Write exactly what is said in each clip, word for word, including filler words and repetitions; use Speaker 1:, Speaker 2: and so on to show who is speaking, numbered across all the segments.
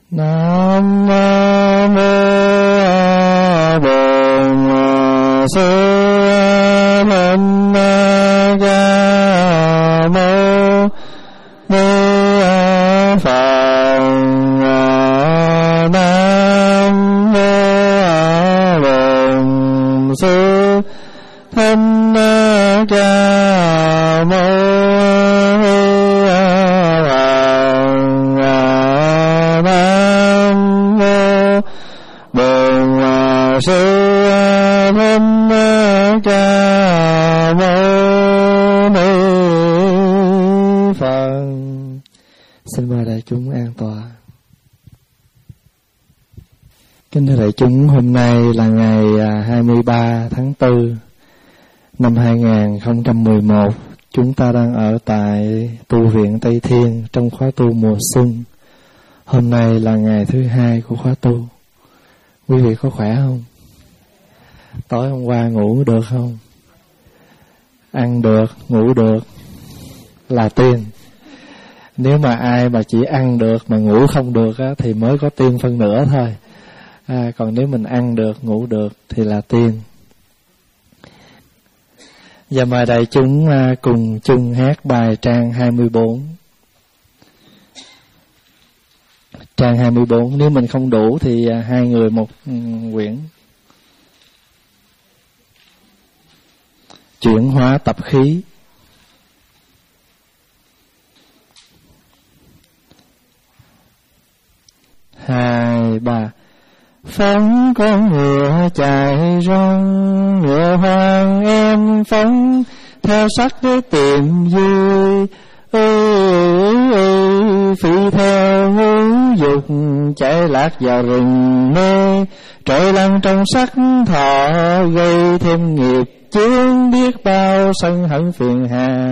Speaker 1: Nam mô Bổn Sư Thích Ca Mâu Ni Phật. Nam mô Bổn Sư Thích Ca Mâu Sư Thích Ca Mâu Ni Phật. Xin mời đại chúng an tọa. Kính thưa đại chúng, hôm nay là ngày hai mươi ba tháng tư năm hai nghìn không trăm mười một. Chúng ta đang ở tại tu viện Tây Thiên trong khóa tu mùa xuân. Hôm nay là ngày thứ hai của khóa tu. Quý vị có khỏe không? Tối hôm qua ngủ được không? Ăn được, ngủ được là tiên. Nếu mà ai mà chỉ ăn được mà ngủ không được á, thì mới có tiên phân nửa thôi. À, còn nếu mình ăn được, ngủ được thì là tiên. Và mời đại chúng cùng chung hát bài trang hai mươi bốn. Trang hai mươi bốn, nếu mình không đủ thì hai người một quyển. Chuyển hóa tập khí. Hai, ba. Phóng con ngựa chạy rong, ngựa hoang em phóng, theo sắc để tìm vui. Ơi ơi phi theo ngũ dục, chạy lạc vào rừng mê, trội lăn trong sắc thọ, gây thêm nghiệp chướng biết bao sân hận phiền hà.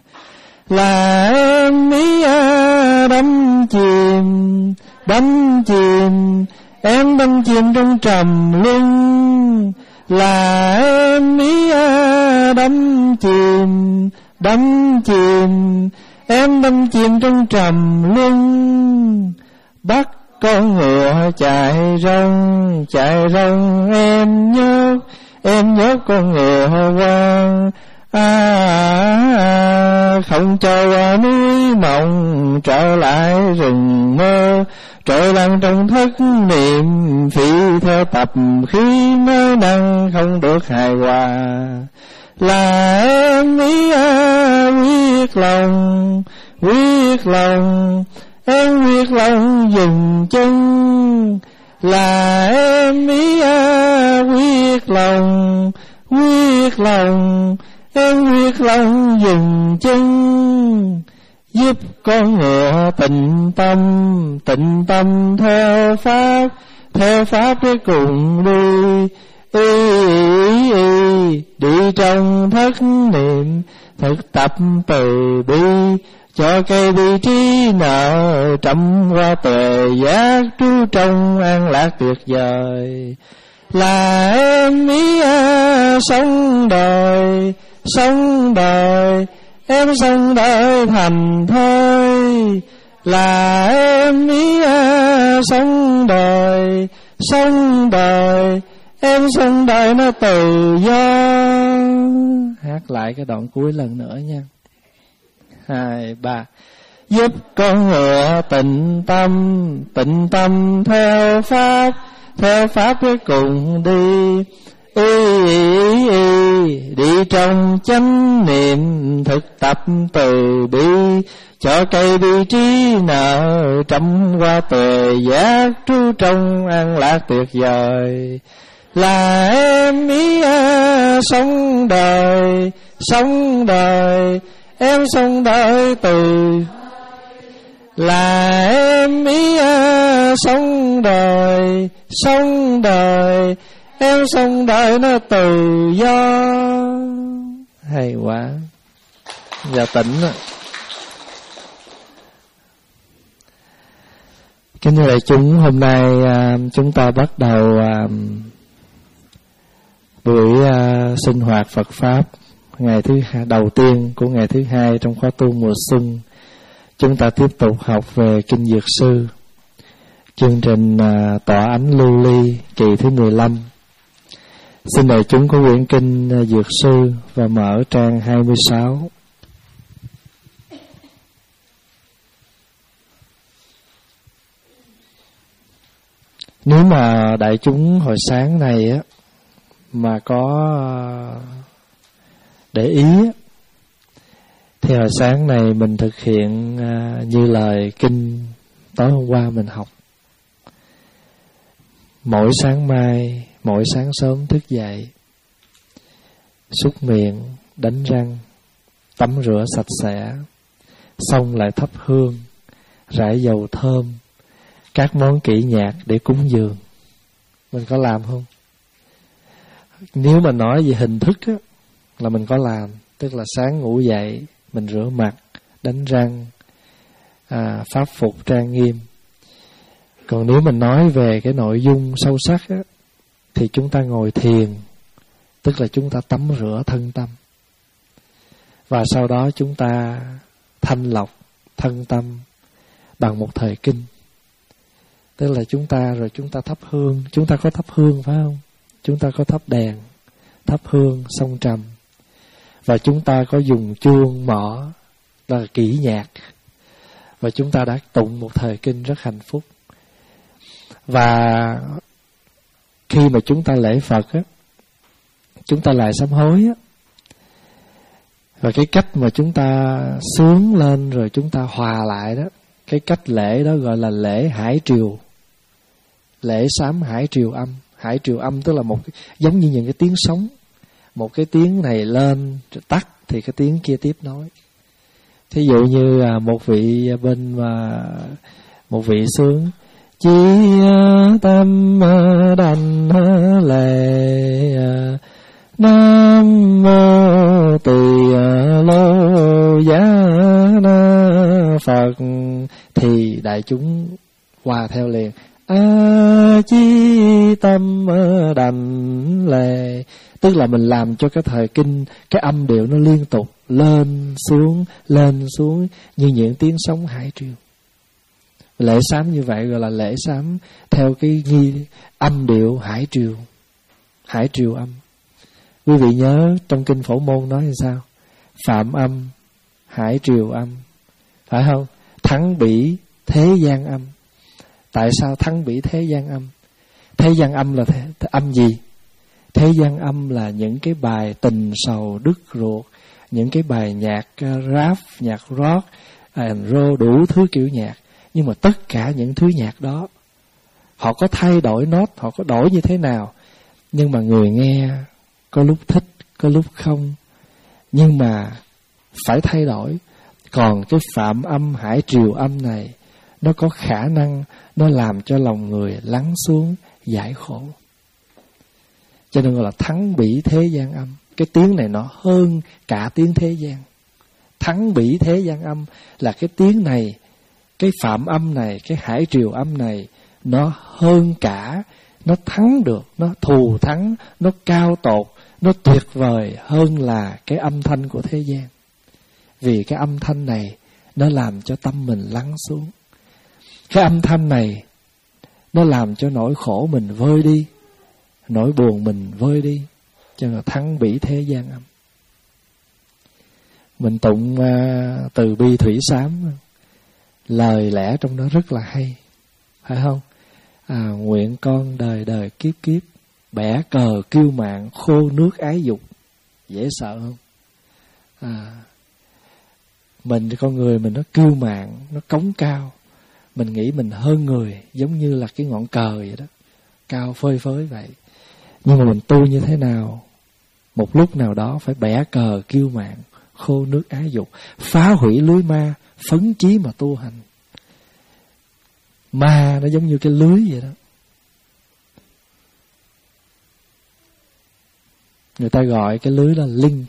Speaker 1: Là em ý à, đắm chìm, đắm chìm, em đắm chìm trong trầm luân. Là em ý à, đắm chìm, đắm chìm, em đắm chìm trong trầm luân. Bắt con ngựa chạy rong, chạy rong em nhớ, em nhớ con ngựa hoang. À, à, không cho qua núi mộng, trở lại rừng mơ, trội lăn trong thất niệm, phi theo tập khí mới năng không được hài hòa. Là em ý à, quyết lòng, quyết lòng, em quyết lòng dừng chân. Là em ý à, quyết lòng, quyết lòng, em quyết lòng dừng chân. Giúp con ngựa tịnh tâm, tịnh tâm theo pháp, theo pháp để cùng đi. Ý, ý, đi trong thất niệm, thực tập từ bi, cho cây bi trí nợ, trăm qua tuệ giác, trú trong an lạc tuyệt vời. Là em ý à, sống đời, sống đời, em sống đời thành thôi. Là em ý à, sống đời, sống đời, em sống đời nó tự do. Hát lại cái đoạn cuối lần nữa nha. Hai, ba. Giúp con ngựa tịnh tâm, tịnh tâm theo pháp, theo pháp để cùng đi. Ý, ý, ý, đi trong chánh niệm, thực tập từ bi, cho cây bi trí nợ, trăm qua tuệ giác, trú trong an lạc tuyệt vời. Là em ý à, sống đời, sống đời, em sống đời từ. Là em ý à, sống đời, sống đời, em sống đời nó tự do. Hay quá. Giờ tỉnh rồi. Kính thưa đại chúng, hôm nay à, chúng ta bắt đầu à, buổi à, sinh hoạt Phật Pháp ngày thứ hai, đầu tiên của ngày thứ hai trong khóa tu mùa xuân. Chúng ta tiếp tục học về Kinh Dược Sư. chương trình à, Tọa Ánh Lưu Ly kỳ thứ mười lăm. Xin đại chúng có quyển kinh à, Dược Sư và mở trang hai mươi sáu. Nếu mà đại chúng hồi sáng này á mà có để ý á, thì hồi sáng này mình thực hiện à, như lời kinh tối hôm qua mình học. Mỗi sáng mai, mỗi sáng sớm thức dậy, súc miệng, đánh răng, tắm rửa sạch sẽ, xong lại thắp hương, rải dầu thơm, các món kỹ nhạc để cúng dường. Mình có làm không? Nếu mà nói về hình thức á, là mình có làm. Tức là sáng ngủ dậy, mình rửa mặt, đánh răng, à, pháp phục trang nghiêm. Còn nếu mình nói về cái nội dung sâu sắc á, thì chúng ta ngồi thiền, tức là chúng ta tắm rửa thân tâm. Và sau đó chúng ta thanh lọc thân tâm bằng một thời kinh. Tức là chúng ta rồi chúng ta thắp hương. Chúng ta có thắp hương phải không? Chúng ta có thắp đèn, thắp hương, song trầm. Và chúng ta có dùng chuông mõ, là kỹ nhạc. Và chúng ta đã tụng một thời kinh rất hạnh phúc. Và khi mà chúng ta lễ Phật á, chúng ta lại sám hối á, và cái cách mà chúng ta sướng lên rồi chúng ta hòa lại đó, cái cách lễ đó gọi là lễ hải triều. Lễ sám hải triều âm. Hải triều âm tức là một giống như những cái tiếng sóng. Một cái tiếng này lên rồi tắt thì cái tiếng kia tiếp nối. Thí dụ như một vị bên mà một vị sướng Chi tâm đảnh lệ Nam mô Tỳ Lô Giá Na Phật, thì đại chúng hòa theo liền A chi tâm đảnh lệ. Tức là mình làm cho cái thời kinh, cái âm điệu nó liên tục lên xuống lên xuống như những tiếng sóng hải triều. Lễ sám như vậy gọi là lễ sám theo cái nghi âm điệu hải triều. Hải triều âm. Quý vị nhớ trong kinh Phổ Môn nói như sao? Phạm âm, hải triều âm. Phải không? Thắng bỉ, thế gian âm. Tại sao thắng bỉ thế gian âm? Thế gian âm là thế, âm gì? Thế gian âm là những cái bài tình sầu đứt ruột, những cái bài nhạc rap, nhạc rock, and roll, đủ thứ kiểu nhạc. Nhưng mà tất cả những thứ nhạc đó, họ có thay đổi nốt, họ có đổi như thế nào, nhưng mà người nghe có lúc thích, có lúc không. Nhưng mà phải thay đổi. Còn cái phạm âm hải triều âm này, nó có khả năng, nó làm cho lòng người lắng xuống, giải khổ. Cho nên gọi là thắng bỉ thế gian âm. Cái tiếng này nó hơn cả tiếng thế gian. Thắng bỉ thế gian âm là cái tiếng này, cái phạm âm này, cái hải triều âm này, nó hơn cả, nó thắng được, nó thù thắng, nó cao tột, nó tuyệt vời hơn là cái âm thanh của thế gian. Vì cái âm thanh này, nó làm cho tâm mình lắng xuống. Cái âm thanh này, nó làm cho nỗi khổ mình vơi đi, nỗi buồn mình vơi đi. Cho nên là thắng bỉ thế gian âm. Mình tụng uh, từ bi thủy sám, lời lẽ trong đó rất là hay, phải không? À, nguyện con đời đời kiếp kiếp bẻ cờ kiêu mạn, khô nước ái dục. Dễ sợ không? À, mình con người mình nó kiêu mạn, nó cống cao, mình nghĩ mình hơn người, giống như là cái ngọn cờ vậy đó, cao phơi phới vậy. Nhưng mà mình tu như thế nào? Một lúc nào đó phải bẻ cờ kiêu mạn, khô nước ái dục, phá hủy lưới ma, phấn chí mà tu hành. Ma nó giống như cái lưới vậy đó. Người ta gọi cái lưới là link.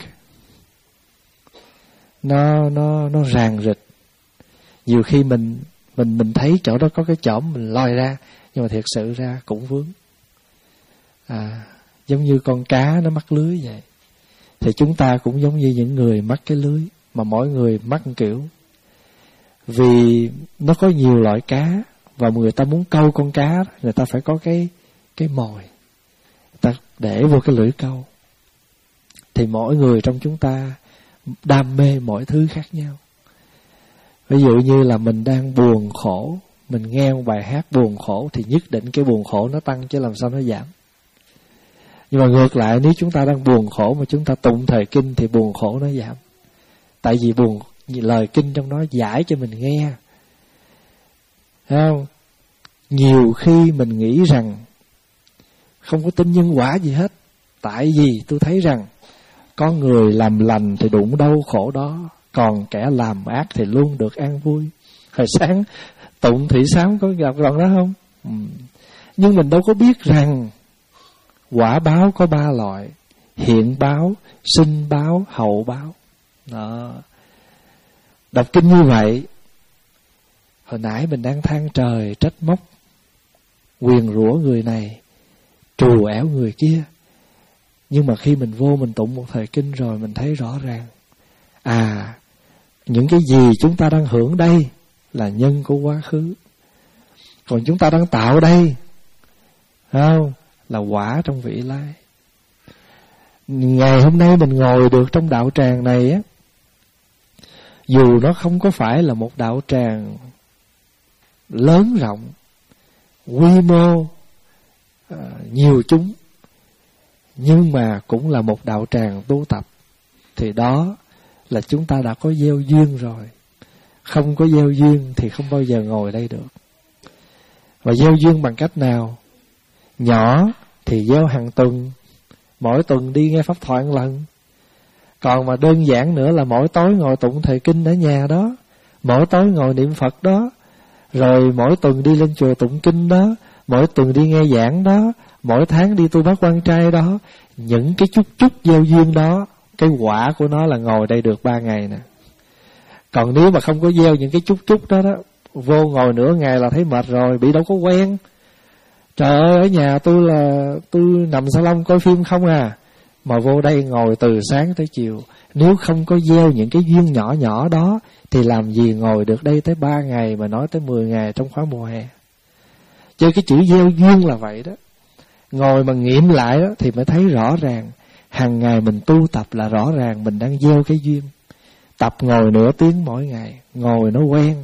Speaker 1: Nó nó nó ràng rịch. Nhiều khi mình mình mình thấy chỗ đó có cái chỏm mình lòi ra, nhưng mà thiệt sự ra cũng vướng. À, giống như con cá nó mắc lưới vậy. Thì chúng ta cũng giống như những người mắc cái lưới, mà mỗi người mắc một kiểu. Vì nó có nhiều loại cá, và người ta muốn câu con cá, người ta phải có cái cái mồi, người ta để vô cái lưỡi câu. Thì mỗi người trong chúng ta đam mê mọi thứ khác nhau. Ví dụ như là mình đang buồn khổ, mình nghe một bài hát buồn khổ thì nhất định cái buồn khổ nó tăng chứ làm sao nó giảm. Nhưng mà ngược lại, nếu chúng ta đang buồn khổ mà chúng ta tụng thời kinh thì buồn khổ nó giảm. Tại vì buồn lời kinh trong đó giải cho mình nghe. Thấy không? Nhiều khi mình nghĩ rằng không có tin nhân quả gì hết. Tại vì tôi thấy rằng có người làm lành thì đụng đau khổ đó, còn kẻ làm ác thì luôn được an vui. Hồi sáng tụng Thị Sám có gặp đoạn đó không? Ừ. Nhưng mình đâu có biết rằng quả báo có ba loại: hiện báo, sinh báo, hậu báo. Đó. Đọc kinh như vậy, hồi nãy mình đang than trời trách móc, nguyền rủa người này, trù ẻo người kia. Nhưng mà khi mình vô mình tụng một thời kinh rồi, mình thấy rõ ràng, à, những cái gì chúng ta đang hưởng đây là nhân của quá khứ, còn chúng ta đang tạo đây, không, là quả trong vị lai. Ngày hôm nay mình ngồi được trong đạo tràng này á, dù nó không có phải là một đạo tràng lớn rộng, quy mô, uh, nhiều chúng, nhưng mà cũng là một đạo tràng tu tập. Thì đó là chúng ta đã có gieo duyên rồi. Không có gieo duyên thì không bao giờ ngồi đây được. Và gieo duyên bằng cách nào? Nhỏ thì gieo hàng tuần, mỗi tuần đi nghe pháp thoại một lần. Còn mà đơn giản nữa là mỗi tối ngồi tụng thời kinh ở nhà đó, mỗi tối ngồi niệm Phật đó, rồi mỗi tuần đi lên chùa tụng kinh đó, mỗi tuần đi nghe giảng đó, mỗi tháng đi tu bát quan trai đó. Những cái chút chút gieo duyên đó, cái quả của nó là ngồi đây được ba ngày nè. Còn nếu mà không có gieo những cái chút chút đó đó, vô ngồi nửa ngày là thấy mệt rồi, bị đâu có quen. Trời ơi, ở nhà tôi là tôi nằm salon coi phim không à, mà vô đây ngồi từ sáng tới chiều. Nếu không có gieo những cái duyên nhỏ nhỏ đó thì làm gì ngồi được đây tới ba ngày mà nói tới mười ngày trong khóa mùa hè. Chứ cái chữ gieo duyên là vậy đó. Ngồi mà nghiệm lại đó thì mới thấy rõ ràng. Hàng ngày mình tu tập là rõ ràng mình đang gieo cái duyên. Tập ngồi nửa tiếng mỗi ngày, ngồi nó quen.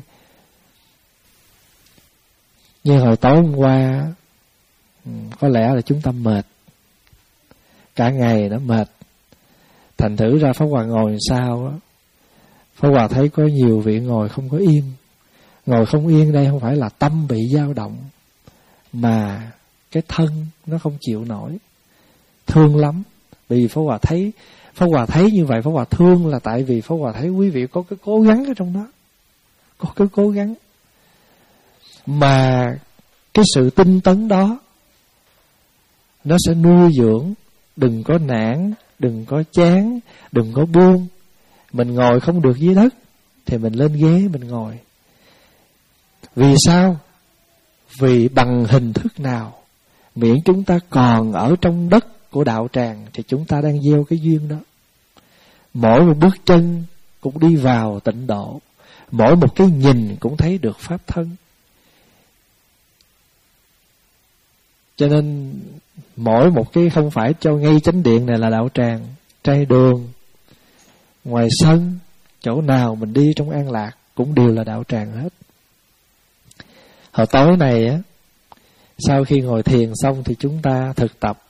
Speaker 1: Như hồi tối hôm qua, có lẽ là chúng ta mệt, cả ngày nó mệt. Thành thử ra Pháp Hòa ngồi sao á, Pháp Hòa thấy có nhiều vị ngồi không có yên. Ngồi không yên đây không phải là tâm bị dao động, mà cái thân nó không chịu nổi. Thương lắm. Vì Pháp Hòa thấy Pháp Hòa thấy như vậy, Pháp Hòa thương là tại vì Pháp Hòa thấy quý vị có cái cố gắng ở trong đó. Có cái cố gắng. Mà cái sự tinh tấn đó nó sẽ nuôi dưỡng. Đừng có nản, đừng có chán, đừng có buông. Mình ngồi không được dưới đất thì mình lên ghế mình ngồi. Vì sao? Vì bằng hình thức nào, miễn chúng ta còn ở trong đất của đạo tràng thì chúng ta đang gieo cái duyên đó. Mỗi một bước chân cũng đi vào tịnh độ, mỗi một cái nhìn cũng thấy được pháp thân. Cho nên mỗi một cái không phải cho ngay chánh điện này là đạo tràng, trai đường, ngoài sân, chỗ nào mình đi trong an lạc cũng đều là đạo tràng hết. Hồi tối này á, sau khi ngồi thiền xong thì chúng ta thực tập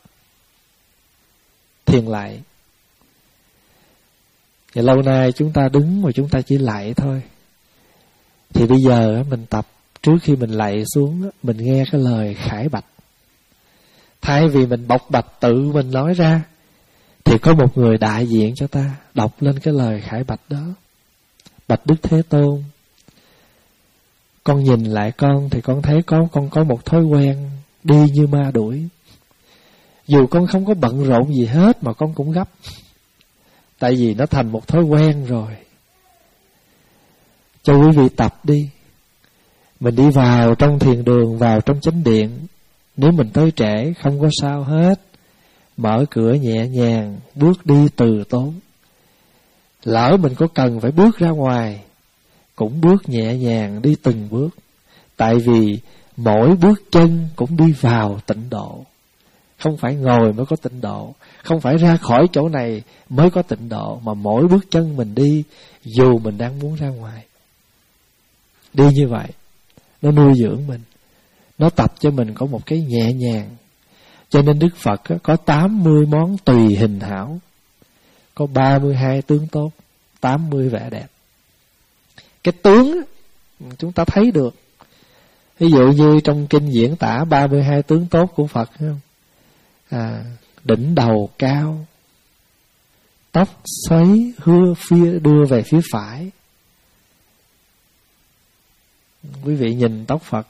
Speaker 1: thiền lạy. Thì lâu nay chúng ta đứng mà chúng ta chỉ lạy thôi. Thì bây giờ mình tập, trước khi mình lạy xuống, mình nghe cái lời khải bạch. Thay vì mình bộc bạch tự mình nói ra, thì có một người đại diện cho ta đọc lên cái lời khải bạch đó. Bạch Đức Thế Tôn, con nhìn lại con thì con thấy có con có một thói quen đi như ma đuổi. Dù con không có bận rộn gì hết mà con cũng gấp. Tại vì nó thành một thói quen rồi. Cho quý vị tập đi. Mình đi vào trong thiền đường, vào trong chánh điện, nếu mình tới trễ không có sao hết. Mở cửa nhẹ nhàng, bước đi từ tốn. Lỡ mình có cần phải bước ra ngoài, cũng bước nhẹ nhàng đi từng bước. Tại vì mỗi bước chân cũng đi vào tịnh độ. Không phải ngồi mới có tịnh độ, không phải ra khỏi chỗ này mới có tịnh độ, mà mỗi bước chân mình đi, dù mình đang muốn ra ngoài, đi như vậy, nó nuôi dưỡng mình, nó tập cho mình có một cái nhẹ nhàng. Cho nên Đức Phật có tám mươi món tùy hình hảo, có ba mươi hai tướng tốt, tám mươi vẻ đẹp. Cái tướng chúng ta thấy được. Ví dụ như trong kinh diễn tả ba mươi hai tướng tốt của Phật, không? À, đỉnh đầu cao, tóc xoáy hưa phía đưa về phía phải. Quý vị nhìn tóc Phật,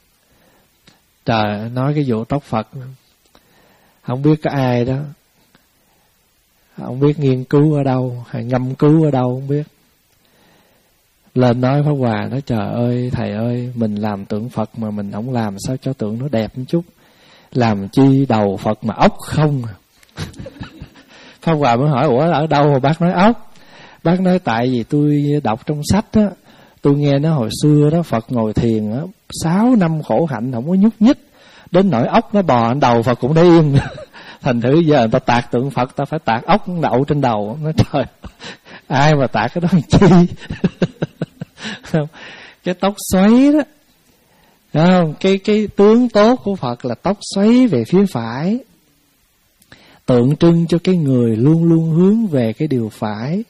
Speaker 1: trời, nói cái vụ tóc Phật, không biết có ai đó, không biết nghiên cứu ở đâu hay ngâm cứu ở đâu không biết, lên nói Pháp Hòa, nói trời ơi thầy ơi, mình làm tượng Phật mà mình không làm sao cho tượng nó đẹp một chút, làm chi đầu Phật mà ốc không. Pháp Hòa mới hỏi, ủa ở đâu mà bác nói ốc? Bác nói tại vì tôi đọc trong sách á, tôi nghe nó hồi xưa đó Phật ngồi thiền á, sáu năm khổ hạnh không có nhúc nhích, đến nỗi ốc nó bò đầu Phật cũng để yên. Thành thử giờ người ta tạc tượng Phật, ta phải tạc ốc đậu trên đầu. Nói trời, ai mà tạc cái đó làm chi? Không? Cái tóc xoáy đó, không? Cái, cái tướng tốt của Phật là tóc xoáy về phía phải, tượng trưng cho cái người luôn luôn hướng về cái điều phải.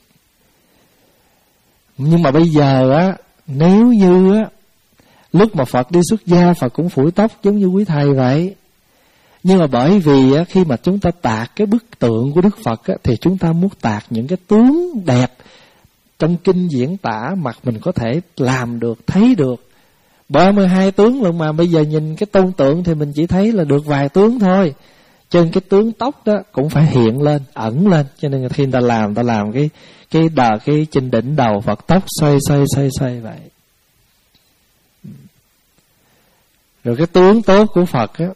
Speaker 1: Nhưng mà bây giờ á, nếu như á, lúc mà Phật đi xuất gia, Phật cũng phủi tóc giống như quý thầy vậy. Nhưng mà bởi vì á, khi mà chúng ta tạc cái bức tượng của Đức Phật á, thì chúng ta muốn tạc những cái tướng đẹp. Trong kinh diễn tả mặt mình có thể làm được, thấy được ba mươi hai tướng luôn, mà bây giờ nhìn cái tôn tượng thì mình chỉ thấy là được vài tướng thôi. Cho nên cái tướng tóc đó cũng phải hiện lên, ẩn lên. Cho nên khi người ta làm, người ta làm cái cái đờ cái trên đỉnh đầu Phật tóc xoay xoay xoay xoay vậy. Rồi cái tướng tốt của Phật á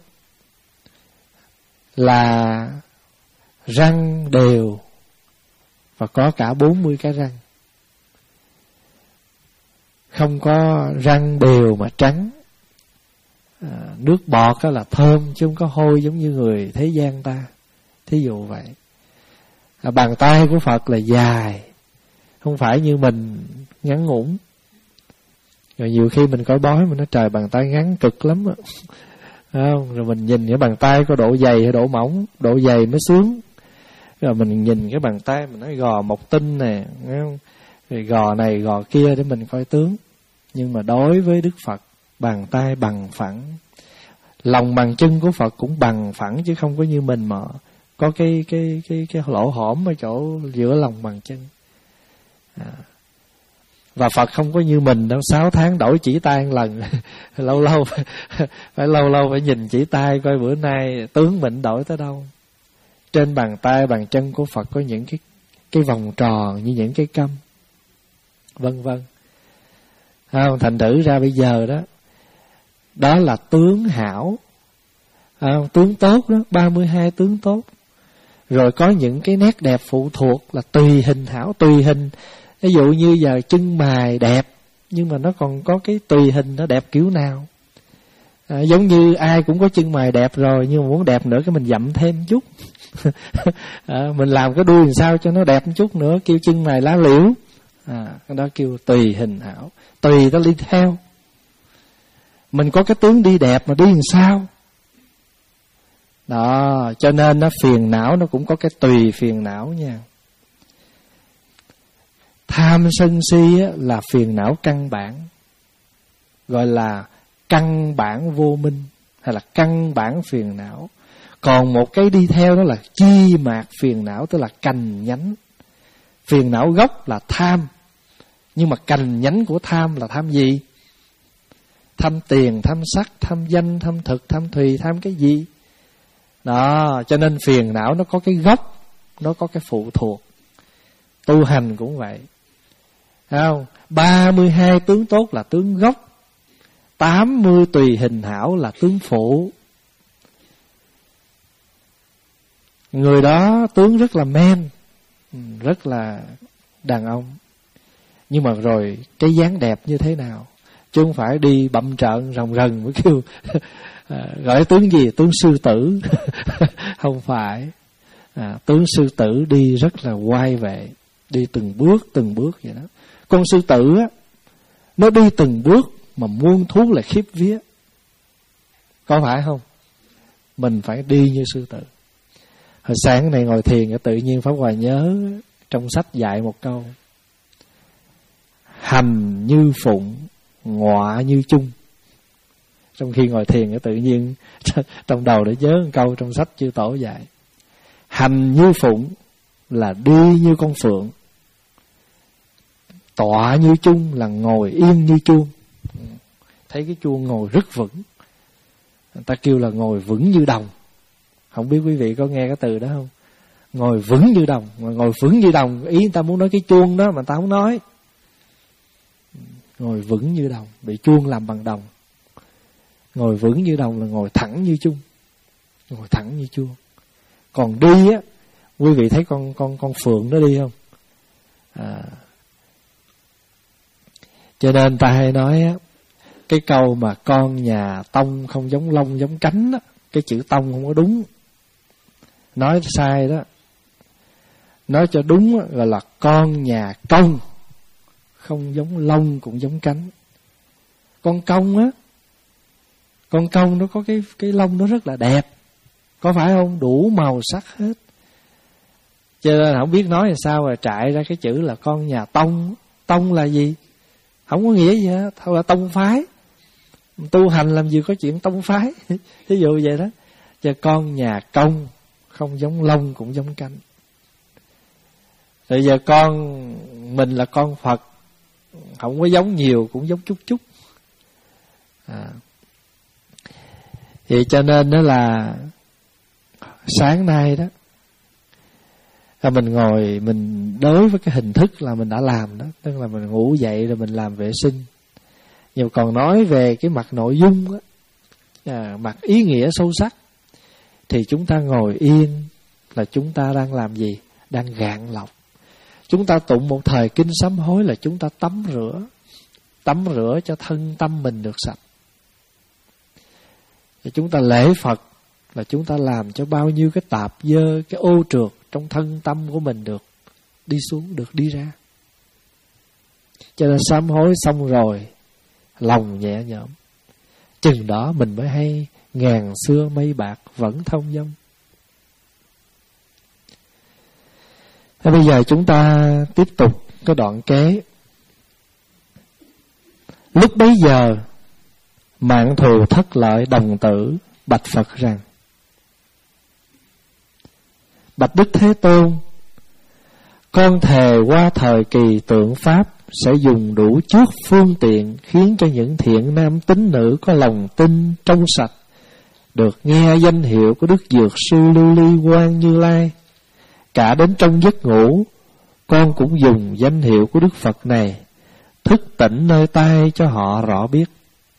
Speaker 1: là răng đều và có cả bốn mươi cái răng. Không có răng đều mà trắng. À, nước bọt đó là thơm chứ không có hôi giống như người thế gian ta. Thí dụ vậy. À, bàn tay của Phật là dài, không phải như mình ngắn ngủn. Rồi nhiều khi mình coi bói mình nói trời bàn tay ngắn cực lắm á. Không? Rồi mình nhìn cái bàn tay có độ dày hay độ mỏng, độ dày mới sướng. Rồi mình nhìn cái bàn tay mình nói gò một tinh nè, không? Rồi gò này gò kia để mình coi tướng. Nhưng mà đối với Đức Phật, bàn tay bằng phẳng, lòng bàn chân của Phật cũng bằng phẳng chứ không có như mình mà có cái cái cái cái lỗ hõm ở chỗ giữa lòng bàn chân. À. Và Phật không có như mình đâu, sáu tháng đổi chỉ tay một lần. Lâu lâu phải lâu lâu phải nhìn chỉ tay coi bữa nay tướng mình đổi tới đâu. Trên bàn tay bàn chân của Phật có những cái cái vòng tròn như những cái câm, vân vân. À, thành thử ra bây giờ đó, đó là tướng hảo, à, tướng tốt đó, ba mươi hai tướng tốt. Rồi có những cái nét đẹp phụ thuộc là tùy hình hảo, tùy hình. Ví dụ như giờ chân mày đẹp, nhưng mà nó còn có cái tùy hình nó đẹp kiểu nào. À, giống như ai cũng có chân mày đẹp rồi, nhưng mà muốn đẹp nữa cái mình dặm thêm chút. À, mình làm cái đuôi làm sao cho nó đẹp một chút nữa, kêu chân mày lá liễu. À, cái đó kêu tùy hình hảo, tùy ta đi theo. Mình có cái tướng đi đẹp mà đi làm sao? Đó, cho nên nó phiền não nó cũng có cái tùy phiền não nha. Tham sân si á, là phiền não căn bản, gọi là căn bản vô minh, hay là căn bản phiền não. Còn một cái đi theo đó là chi mạc phiền não, tức là cành nhánh. Phiền não gốc là tham, nhưng mà cành nhánh của tham là tham gì? Tham tiền, tham sắc, tham danh, tham thực, tham thùy, tham cái gì? Đó, cho nên phiền não nó có cái gốc, nó có cái phụ thuộc. Tu hành cũng vậy. Thấy không? ba mươi hai tướng tốt là tướng gốc, tám mươi tùy hình hảo là tướng phụ. Người đó tướng rất là men, rất là đàn ông, nhưng mà rồi cái dáng đẹp như thế nào? chứ không phải đi bậm trợn rồng rần mới kêu à, gọi tướng gì, tướng sư tử. Không phải. À, tướng sư tử đi rất là oai vệ, đi từng bước từng bước vậy đó. Con sư tử á, nó đi từng bước mà muôn thú là khiếp vía, có phải không? Mình phải đi như sư tử. Hồi sáng này ngồi thiền tự nhiên Pháp Hòa nhớ trong sách dạy một câu: hành như phụng, ngọa như chung. Trong khi ngồi thiền tự nhiên trong đầu để nhớ một câu trong sách chư tổ dạy: hành như phụng là đi như con phượng, tọa như chung là ngồi yên như chuông. Thấy cái chuông ngồi rất vững, người ta kêu là ngồi vững như đồng. Không biết quý vị có nghe cái từ đó không? Ngồi vững như đồng. Mà ngồi vững như đồng, ý người ta muốn nói cái chuông đó mà người ta không nói. Ngồi vững như đồng, bị chuông làm bằng đồng. Ngồi vững như đồng là ngồi thẳng như chung, ngồi thẳng như chuông. Còn đi á, quý vị thấy con con con phượng nó đi không? À, cho nên ta hay nói á, cái câu mà con nhà tông không giống lông giống cánh á, cái chữ tông không có đúng, nói sai đó. Nói cho đúng á, gọi là con nhà công không giống lông cũng giống cánh. Con công á, con công nó có cái cái lông nó rất là đẹp, có phải không? Đủ màu sắc hết. Cho nên không biết nói là sao rồi trại ra cái chữ là con nhà tông. Tông là gì? Không có nghĩa gì hết, thôi là tông phái. Tu hành làm gì có chuyện tông phái. Ví dụ vậy đó. Cho con nhà công không giống lông cũng giống cánh. Rồi giờ con mình là con Phật, không có giống nhiều cũng giống chút chút. À. Vậy cho nên đó là sáng nay đó là mình ngồi, mình đối với cái hình thức là mình đã làm đó, tức là mình ngủ dậy rồi mình làm vệ sinh. Nhưng còn nói về cái mặt nội dung đó, à, mặt ý nghĩa sâu sắc, thì chúng ta ngồi yên là chúng ta đang làm gì? Đang gạn lọc. Chúng ta tụng một thời kinh sám hối là chúng ta tắm rửa, tắm rửa cho thân tâm mình được sạch. Và chúng ta lễ Phật là chúng ta làm cho bao nhiêu cái tạp dơ, cái ô trượt trong thân tâm của mình được đi xuống, được đi ra. Cho nên sám hối xong rồi, lòng nhẹ nhõm. Chừng đó mình mới hay ngàn xưa mây bạc vẫn thông dong. Thế bây giờ chúng ta tiếp tục cái đoạn kế. Lúc bấy giờ Mạn Thù Thất Lợi đồng tử bạch Phật rằng: bạch Đức Thế Tôn, con thề qua thời kỳ tượng Pháp sẽ dùng đủ trước phương tiện khiến cho những thiện nam tín nữ có lòng tin trong sạch được nghe danh hiệu của Đức Dược Sư Lưu Ly Quang Như Lai. Cả đến trong giấc ngủ, con cũng dùng danh hiệu của Đức Phật này thức tỉnh nơi tai cho họ rõ biết.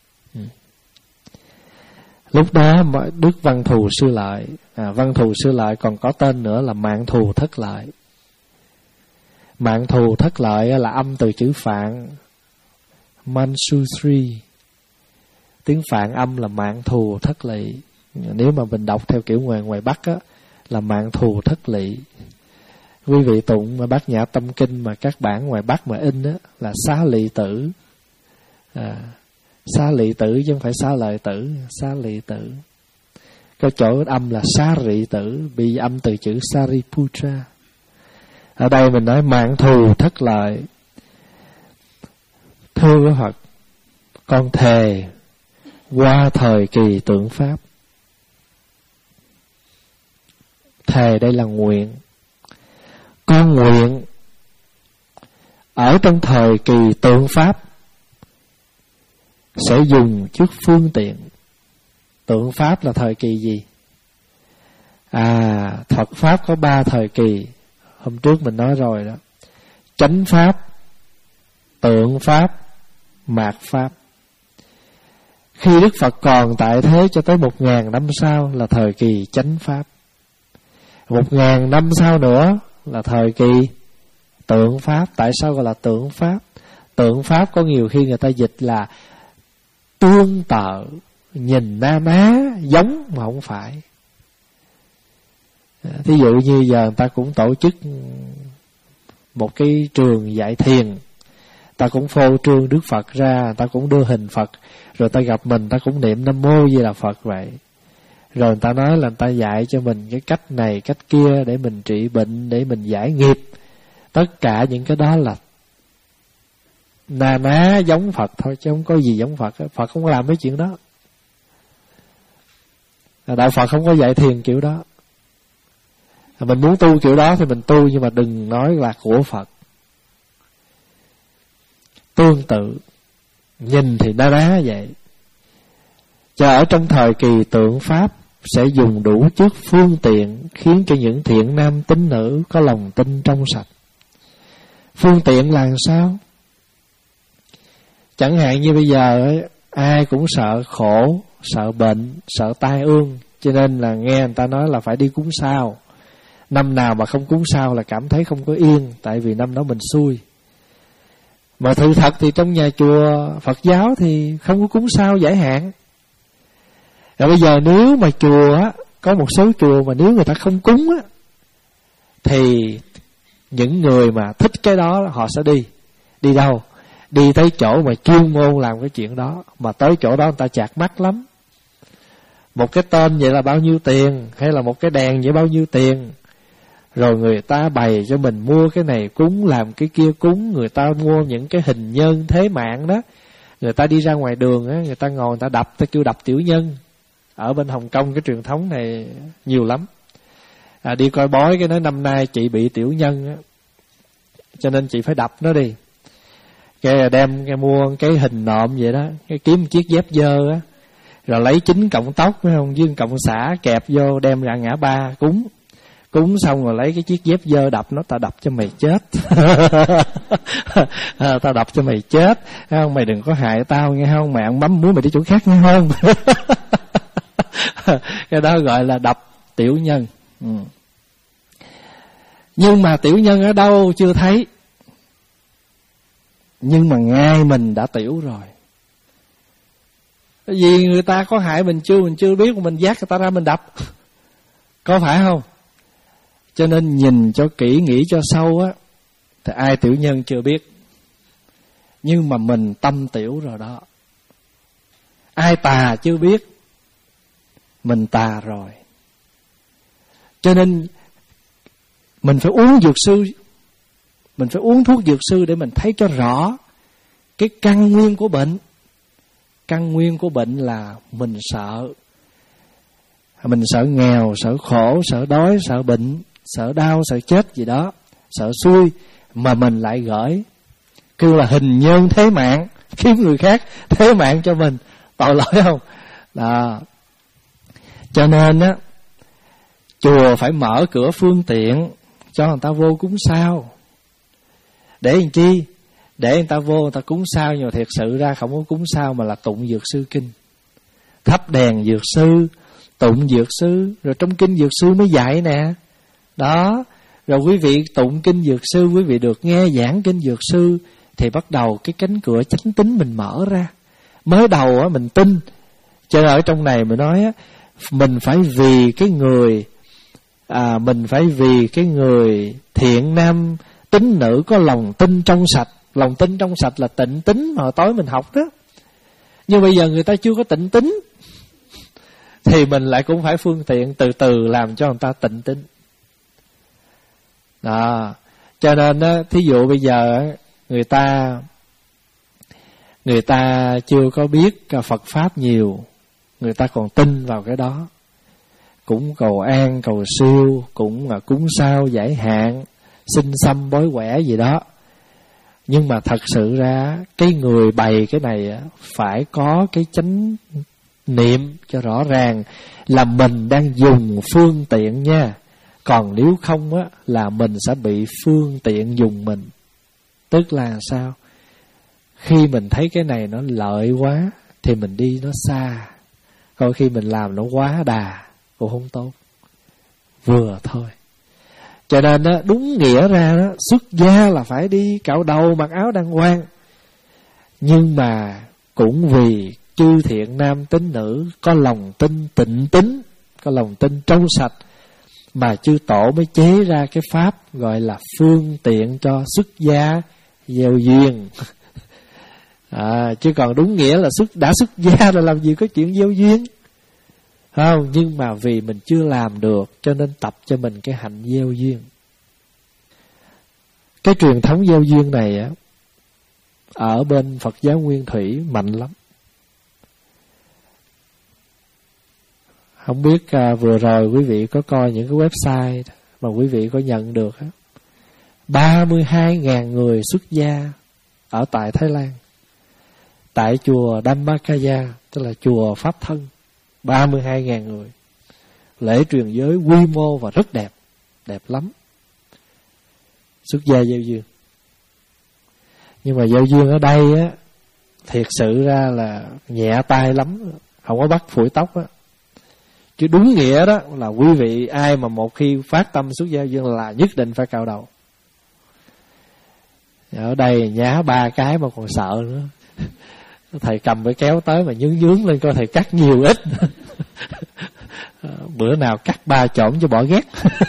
Speaker 1: Lúc đó Đức Văn Thù Sư Lợi, à, Văn Thù Sư Lợi còn có tên nữa là Mạn Thù Thất Lợi. Mạn Thù Thất Lợi là âm từ chữ Phạn, Mansusri. Tiếng Phạn âm là Mạn Thù Thất Lỵ. Nếu mà mình đọc theo kiểu ngoài ngoài Bắc á, là Mạn Thù Thất Lỵ. Quý vị tụng mà Bát Nhã Tâm Kinh mà các bản ngoài Bắc mà in á, là Xá Lỵ Tử. À, Xá Lỵ Tử chứ không phải Xá Lợi Tử, Xá Lỵ Tử. Cái chỗ âm là Xá Rị Tử, bị âm từ chữ Sariputra. Ở đây mình nói Mạn Thù Thất Lợi. Thưa quý Phật, con thề qua thời kỳ tượng Pháp. Thề đây là nguyện. Con nguyện ở trong thời kỳ tượng Pháp sẽ dùng trước phương tiện. Tượng Pháp là thời kỳ gì? À, Phật Pháp có ba thời kỳ. Hôm trước mình nói rồi đó. Chánh Pháp, Tượng Pháp, Mạt Pháp. Khi Đức Phật còn tại thế cho tới một ngàn năm sau là thời kỳ Chánh Pháp. Một ngàn năm sau nữa là thời kỳ Tượng Pháp. Tại sao gọi là Tượng Pháp? Tượng Pháp có nhiều khi người ta dịch là tương tự, nhìn na ná giống mà không phải. Thí dụ như giờ người ta cũng tổ chức một cái trường dạy thiền, ta cũng phô trương Đức Phật ra, ta cũng đưa hình Phật, rồi ta gặp mình ta cũng niệm Nam Mô Di Đà Phật vậy. Rồi người ta nói là người ta dạy cho mình cái cách này cách kia để mình trị bệnh, để mình giải nghiệp. Tất cả những cái đó là na ná giống Phật thôi, chứ không có gì giống Phật. Phật không có làm mấy chuyện đó. Đạo Phật không có dạy thiền kiểu đó. Mình muốn tu kiểu đó thì mình tu, nhưng mà đừng nói là của Phật. Tương tự, nhìn thì na ná vậy. Cho ở trong thời kỳ tượng Pháp sẽ dùng đủ chức phương tiện khiến cho những thiện nam tín nữ có lòng tin trong sạch. Phương tiện là sao? Chẳng hạn như bây giờ ấy, ai cũng sợ khổ, sợ bệnh, sợ tai ương, cho nên là nghe người ta nói là phải đi cúng sao. Năm nào mà không cúng sao là cảm thấy không có yên, tại vì năm đó mình xui. Mà sự thật thì trong nhà chùa Phật giáo thì không có cúng sao giải hạn. Rồi bây giờ nếu mà chùa á, có một số chùa mà nếu người ta không cúng á, thì những người mà thích cái đó họ sẽ đi. Đi đâu? Đi tới chỗ mà chuyên môn làm cái chuyện đó. Mà tới chỗ đó người ta chạc mắt lắm. Một cái tên vậy là bao nhiêu tiền, hay là một cái đèn vậy bao nhiêu tiền. Rồi người ta bày cho mình mua cái này cúng, làm cái kia cúng. Người ta mua những cái hình nhân thế mạng đó. Người ta đi ra ngoài đường á, người ta ngồi người ta đập, ta kêu đập tiểu nhân. Ở bên Hồng Kông cái truyền thống này nhiều lắm. À, đi coi bói cái nói năm nay chị bị tiểu nhân á, cho nên chị phải đập nó đi. Cái đem cái mua cái hình nộm vậy đó, cái kiếm chiếc dép dơ á, rồi lấy chín cọng tóc phải không, với cọng xả kẹp vô đem ra ngã ba cúng. Cúng xong rồi lấy cái chiếc dép dơ đập nó, ta đập cho mày chết. À, tao đập cho mày chết, không? Mày đừng có hại tao nghe không, mày ăn mắm muối mày đi chỗ khác nghe không. Cái đó gọi là đập tiểu nhân. Ừ. Nhưng mà tiểu nhân ở đâu chưa thấy, nhưng mà ngay mình đã tiểu rồi. Vì người ta có hại mình chưa, mình chưa biết, mình dắt người ta ra mình đập, có phải không? Cho nên nhìn cho kỹ, nghĩ cho sâu á, thì ai tiểu nhân chưa biết, nhưng mà mình tâm tiểu rồi đó. Ai tà chưa biết, mình tà rồi. Cho nên mình phải uống dược sư, mình phải uống thuốc dược sư để mình thấy cho rõ cái căn nguyên của bệnh. Căn nguyên của bệnh là mình sợ. Mình sợ nghèo, sợ khổ, sợ đói, sợ bệnh, sợ đau, sợ chết gì đó, sợ xui, mà mình lại gửi kêu là hình nhân thế mạng, kiếm người khác thế mạng cho mình, tội lỗi không? Đó. Cho nên á, chùa phải mở cửa phương tiện cho người ta vô cúng sao. Để làm chi? Để người ta vô người ta cúng sao, nhưng mà thiệt sự ra không có cúng sao mà là tụng dược sư kinh, thắp đèn dược sư, tụng dược sư. Rồi trong kinh dược sư mới dạy nè. Đó. Rồi quý vị tụng kinh dược sư, quý vị được nghe giảng kinh dược sư, thì bắt đầu cái cánh cửa chánh tín mình mở ra. Mới đầu á mình tin, cho nên ở trong này mình nói á, mình phải vì cái người à, mình phải vì cái người thiện nam tín nữ có lòng tin trong sạch. Lòng tin trong sạch là tịnh tín mà hồi tối mình học đó. Nhưng bây giờ người ta chưa có tịnh tín, thì mình lại cũng phải phương tiện từ từ làm cho người ta tịnh tín. Đó. Cho nên á, thí dụ bây giờ người ta người ta chưa có biết Phật Pháp nhiều, người ta còn tin vào cái đó, cũng cầu an, cầu siêu, cũng là cúng sao, giải hạn, xin xăm bói quẻ gì đó. Nhưng mà thật sự ra cái người bày cái này phải có cái chánh niệm cho rõ ràng là mình đang dùng phương tiện nha. Còn nếu không á, là mình sẽ bị phương tiện dùng mình. Tức là sao? Khi mình thấy cái này nó lợi quá thì mình đi nó xa. Còn khi mình làm nó quá đà cũng không tốt. Vừa thôi. Cho nên đó, đúng nghĩa ra đó, xuất gia là phải đi cạo đầu mặc áo đàng hoàng. Nhưng mà cũng vì chư thiện nam tín nữ có lòng tin tịnh tín, có lòng tin trong sạch, mà chư tổ mới chế ra cái pháp gọi là phương tiện cho xuất gia gieo duyên. À, chứ còn đúng nghĩa là xuất đã xuất gia rồi làm gì có chuyện gieo duyên, không? Nhưng mà vì mình chưa làm được cho nên tập cho mình cái hạnh gieo duyên. Cái truyền thống gieo duyên này á, ở bên Phật giáo Nguyên Thủy mạnh lắm. Không biết à, vừa rồi quý vị có coi những cái website mà quý vị có nhận được á, ba mươi hai nghìn người xuất gia ở tại Thái Lan, tại chùa Dhammakaya, tức là chùa Pháp Thân, ba mươi hai nghìn người. Lễ truyền giới quy mô và rất đẹp, đẹp lắm. Xuất gia gieo duyên. Nhưng mà gieo duyên ở đây á, thiệt sự ra là nhẹ tay lắm, không có bắt phủi tóc á. Chứ đúng nghĩa đó là quý vị ai mà một khi phát tâm xuất gia duyên là nhất định phải cạo đầu. Ở đây nhá ba cái mà còn sợ nữa. Thầy cầm cái kéo tới mà nhướng nhướng lên coi thầy cắt nhiều ít. Bữa nào cắt ba chổm cho bỏ ghét.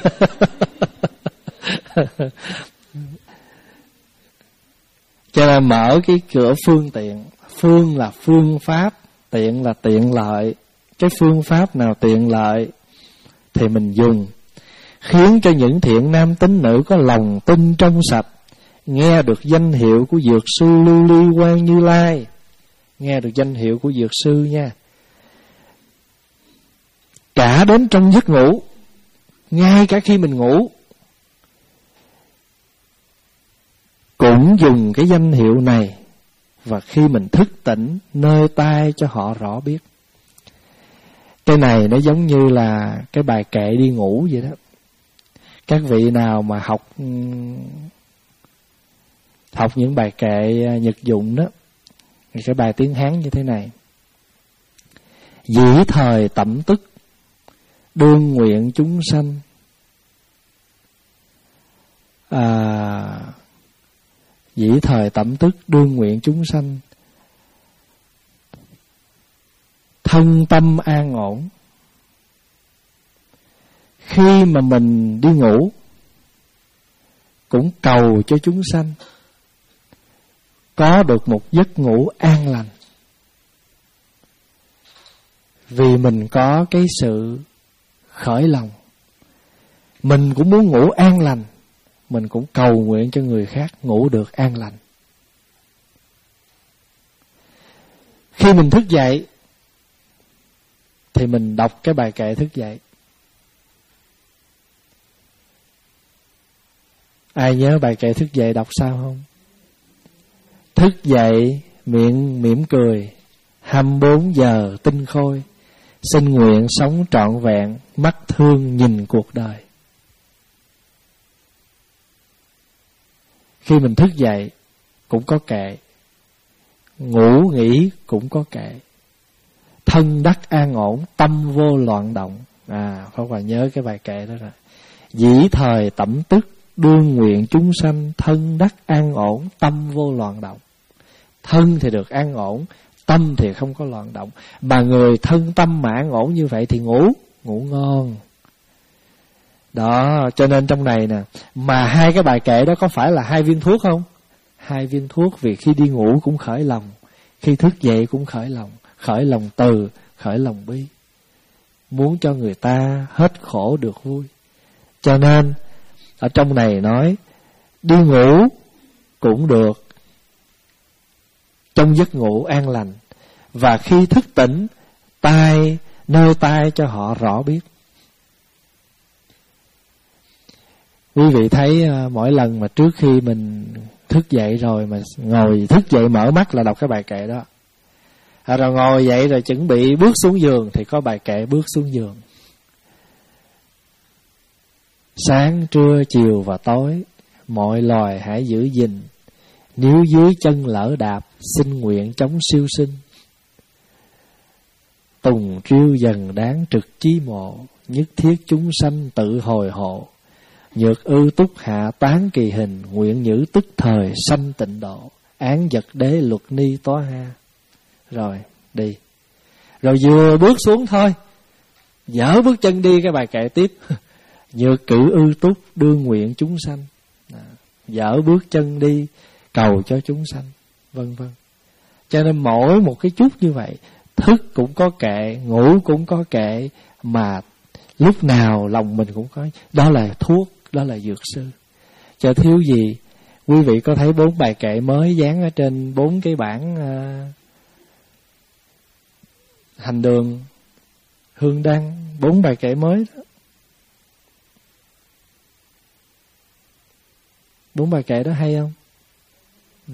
Speaker 1: Cho nên mở cái cửa phương tiện. Phương là phương pháp, tiện là tiện lợi. Cái phương pháp nào tiện lợi thì mình dùng, khiến cho những thiện nam tín nữ có lòng tin trong sạch, nghe được danh hiệu của Dược Sư Lưu Ly Quang Như Lai. Nghe được danh hiệu của Dược Sư nha. Cả đến trong giấc ngủ, ngay cả khi mình ngủ cũng dùng cái danh hiệu này. Và khi mình thức tỉnh, nơi tai cho họ rõ biết. Cái này nó giống như là cái bài kệ đi ngủ vậy đó. Các vị nào mà học Học những bài kệ Nhật dụng đó, thì cái bài tiếng Hán như thế này: dĩ thời tẩm tức, đương nguyện chúng sanh. À, dĩ thời tẩm tức, đương nguyện chúng sanh, thân tâm an ổn. Khi mà mình đi ngủ cũng cầu cho chúng sanh có được một giấc ngủ an lành. Vì mình có cái sự khởi lòng, mình cũng muốn ngủ an lành, mình cũng cầu nguyện cho người khác ngủ được an lành. Khi mình thức dậy thì mình đọc cái bài kệ thức dậy. Ai nhớ bài kệ thức dậy đọc sao không? Thức dậy miệng mỉm cười, hai mươi bốn giờ tinh khôi, xin nguyện sống trọn vẹn, mắt thương nhìn cuộc đời. Khi mình thức dậy cũng có kệ, ngủ nghỉ cũng có kệ. Thân đắc an ổn, tâm vô loạn động. À, Pháp Hòa nhớ cái bài kệ đó rồi. Dĩ thời tẩm tức, đương nguyện chúng sanh, thân đắc an ổn, tâm vô loạn động. Thân thì được an ổn, tâm thì không có loạn động. Mà người thân tâm mà an ổn như vậy thì ngủ, ngủ ngon. Đó, cho nên trong này nè, mà hai cái bài kệ đó có phải là hai viên thuốc không? Hai viên thuốc, vì khi đi ngủ cũng khởi lòng, khi thức dậy cũng khởi lòng. Khởi lòng từ, khởi lòng bi, muốn cho người ta hết khổ được vui. Cho nên ở trong này nói đi ngủ cũng được, trong giấc ngủ an lành, và khi thức tỉnh, tai nơi tai cho họ rõ biết. Quý vị thấy mỗi lần mà trước khi mình thức dậy rồi mà ngồi thức dậy mở mắt là đọc cái bài kệ đó. À, rồi ngồi dậy rồi chuẩn bị bước xuống giường thì có bài kệ bước xuống giường. Sáng, trưa, chiều và tối, mọi loài hãy giữ gìn. Nếu dưới chân lỡ đạp, xin nguyện chống siêu sinh. Tùng triêu dần đáng trực chí mộ, nhất thiết chúng sanh tự hồi hộ. Nhược ư túc hạ tán kỳ hình, nguyện nhữ tức thời sanh tịnh độ. Án vật đế luật ni tóa ha. Rồi, đi. Rồi vừa bước xuống thôi, dở bước chân đi, cái bài kệ tiếp. Nhược cử ư túc đương nguyện chúng sanh. Dở bước chân đi cầu cho chúng sanh, vân vân. Cho nên mỗi một cái chút như vậy, thức cũng có kệ, ngủ cũng có kệ, mà lúc nào lòng mình cũng có. Đó là thuốc, đó là dược sư. Cho thiếu gì, quý vị có thấy bốn bài kệ mới dán ở trên bốn cái bảng uh, hành đường hương đăng, bốn bài kệ mới đó. Bốn bài kệ đó hay không? Ừ.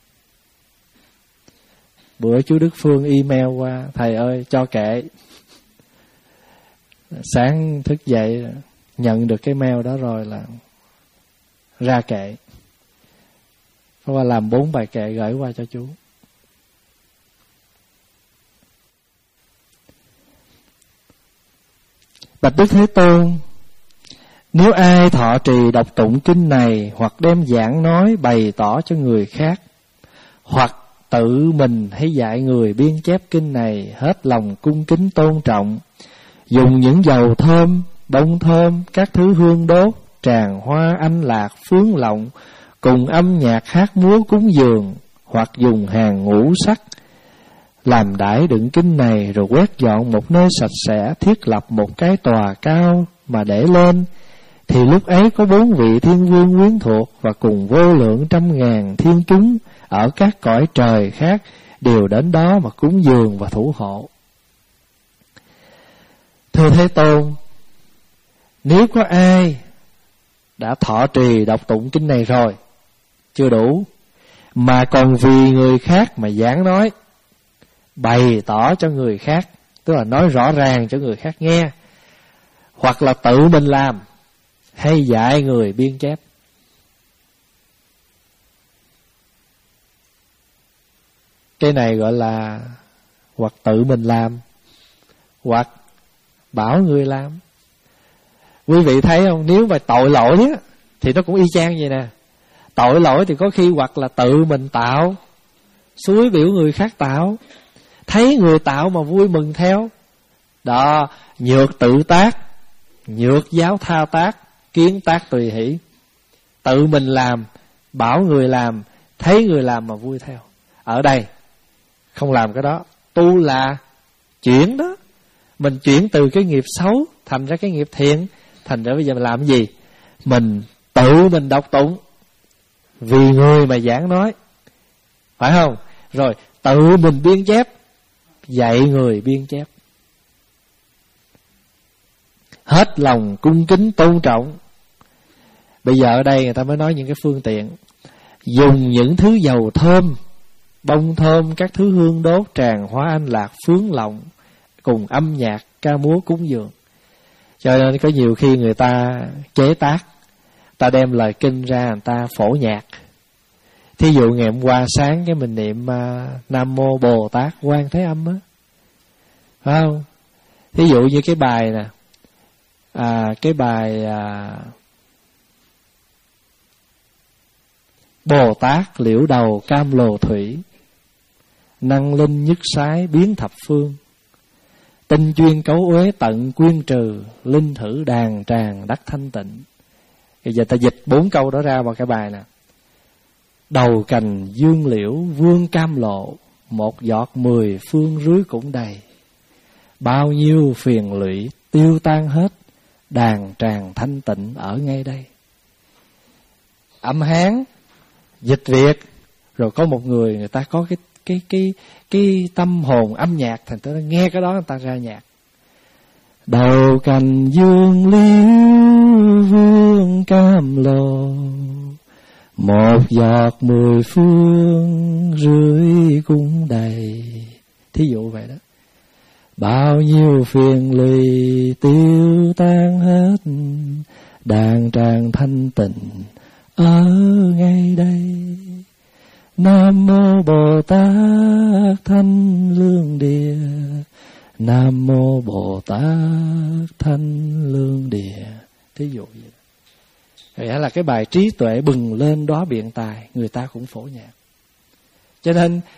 Speaker 1: Bữa chú Đức Phương email qua, thầy ơi cho kệ. Sáng thức dậy nhận được cái mail đó rồi là ra kệ. Có qua làm bốn bài kệ gửi qua cho chú. Bạch Đức Thế Tôn, nếu ai thọ trì đọc tụng kinh này, hoặc đem giảng nói bày tỏ cho người khác, hoặc tự mình hay dạy người biên chép kinh này, hết lòng cung kính tôn trọng, dùng những dầu thơm, bông thơm, các thứ hương đốt, tràng hoa anh lạc, phướng lộng, cùng âm nhạc hát múa cúng dường, hoặc dùng hàng ngũ sắc làm đãi đựng kinh này, rồi quét dọn một nơi sạch sẽ, thiết lập một cái tòa cao mà để lên, thì lúc ấy có bốn vị thiên vương quyến thuộc và cùng vô lượng trăm ngàn thiên chúng ở các cõi trời khác đều đến đó mà cúng dường và thủ hộ. Thưa Thế Tôn, nếu có ai đã thọ trì đọc tụng kinh này rồi, chưa đủ, mà còn vì người khác mà giảng nói, bày tỏ cho người khác, tức là nói rõ ràng cho người khác nghe, hoặc là tự mình làm, hay dạy người biên chép, cái này gọi là hoặc tự mình làm, hoặc bảo người làm. Quý vị thấy không? Nếu mà tội lỗi á, thì nó cũng y chang vậy nè. Tội lỗi thì có khi hoặc là tự mình tạo, xúi biểu người khác tạo, thấy người tạo mà vui mừng theo. Đó, nhược tự tác, nhược giáo tha tác, kiến tác tùy hỷ. Tự mình làm, bảo người làm, thấy người làm mà vui theo. Ở đây không làm cái đó. Tu là chuyển đó. Mình chuyển từ cái nghiệp xấu thành ra cái nghiệp thiện. Thành ra bây giờ mình làm cái gì? Mình tự mình đọc tụng vì người mà giảng nói, phải không? Rồi tự mình biên chép, dạy người biên chép, hết lòng cung kính tôn trọng. Bây giờ ở đây người ta mới nói những cái phương tiện. Dùng những thứ dầu thơm, bông thơm, các thứ hương đốt, tràng hoa anh lạc, phướng lộng, cùng âm nhạc, ca múa cúng dường. Cho nên có nhiều khi người ta chế tác, ta đem lời kinh ra, người ta phổ nhạc. Thí dụ ngày hôm qua sáng cái mình niệm uh, Nam Mô Bồ Tát Quan Thế Âm á, phải không? Thí dụ như cái bài nè, à, cái bài à, Bồ Tát liễu đầu cam lồ thủy, năng linh nhất sái biến thập phương, tinh chuyên cấu uế tận quyên trừ, linh thử đàn tràng đắc thanh tịnh. Bây giờ ta dịch bốn câu đó ra vào cái bài nè. Đầu cành dương liễu vương cam lộ, một giọt mười phương rưới cũng đầy, bao nhiêu phiền lụy tiêu tan hết, đàn tràng thanh tịnh ở ngay đây. Âm Hán dịch Việt, rồi có một người người ta có cái cái cái cái tâm hồn âm nhạc, thành ta nghe cái đó người ta ra nhạc. Đầu cành dương liễu vương cam lộ, một giọt mười phương rưới cũng đầy. Thí dụ vậy đó. Bao nhiêu phiền lụy tiêu tan hết, đàn tràng thanh tịnh ở ngay đây. Nam Mô Bồ Tát Thanh Lương Địa, Nam Mô Bồ Tát Thanh Lương Địa. Thí dụ vậy. Vậy là cái bài trí tuệ bừng lên đó biện tài, người ta cũng phổ nhạc. Cho nên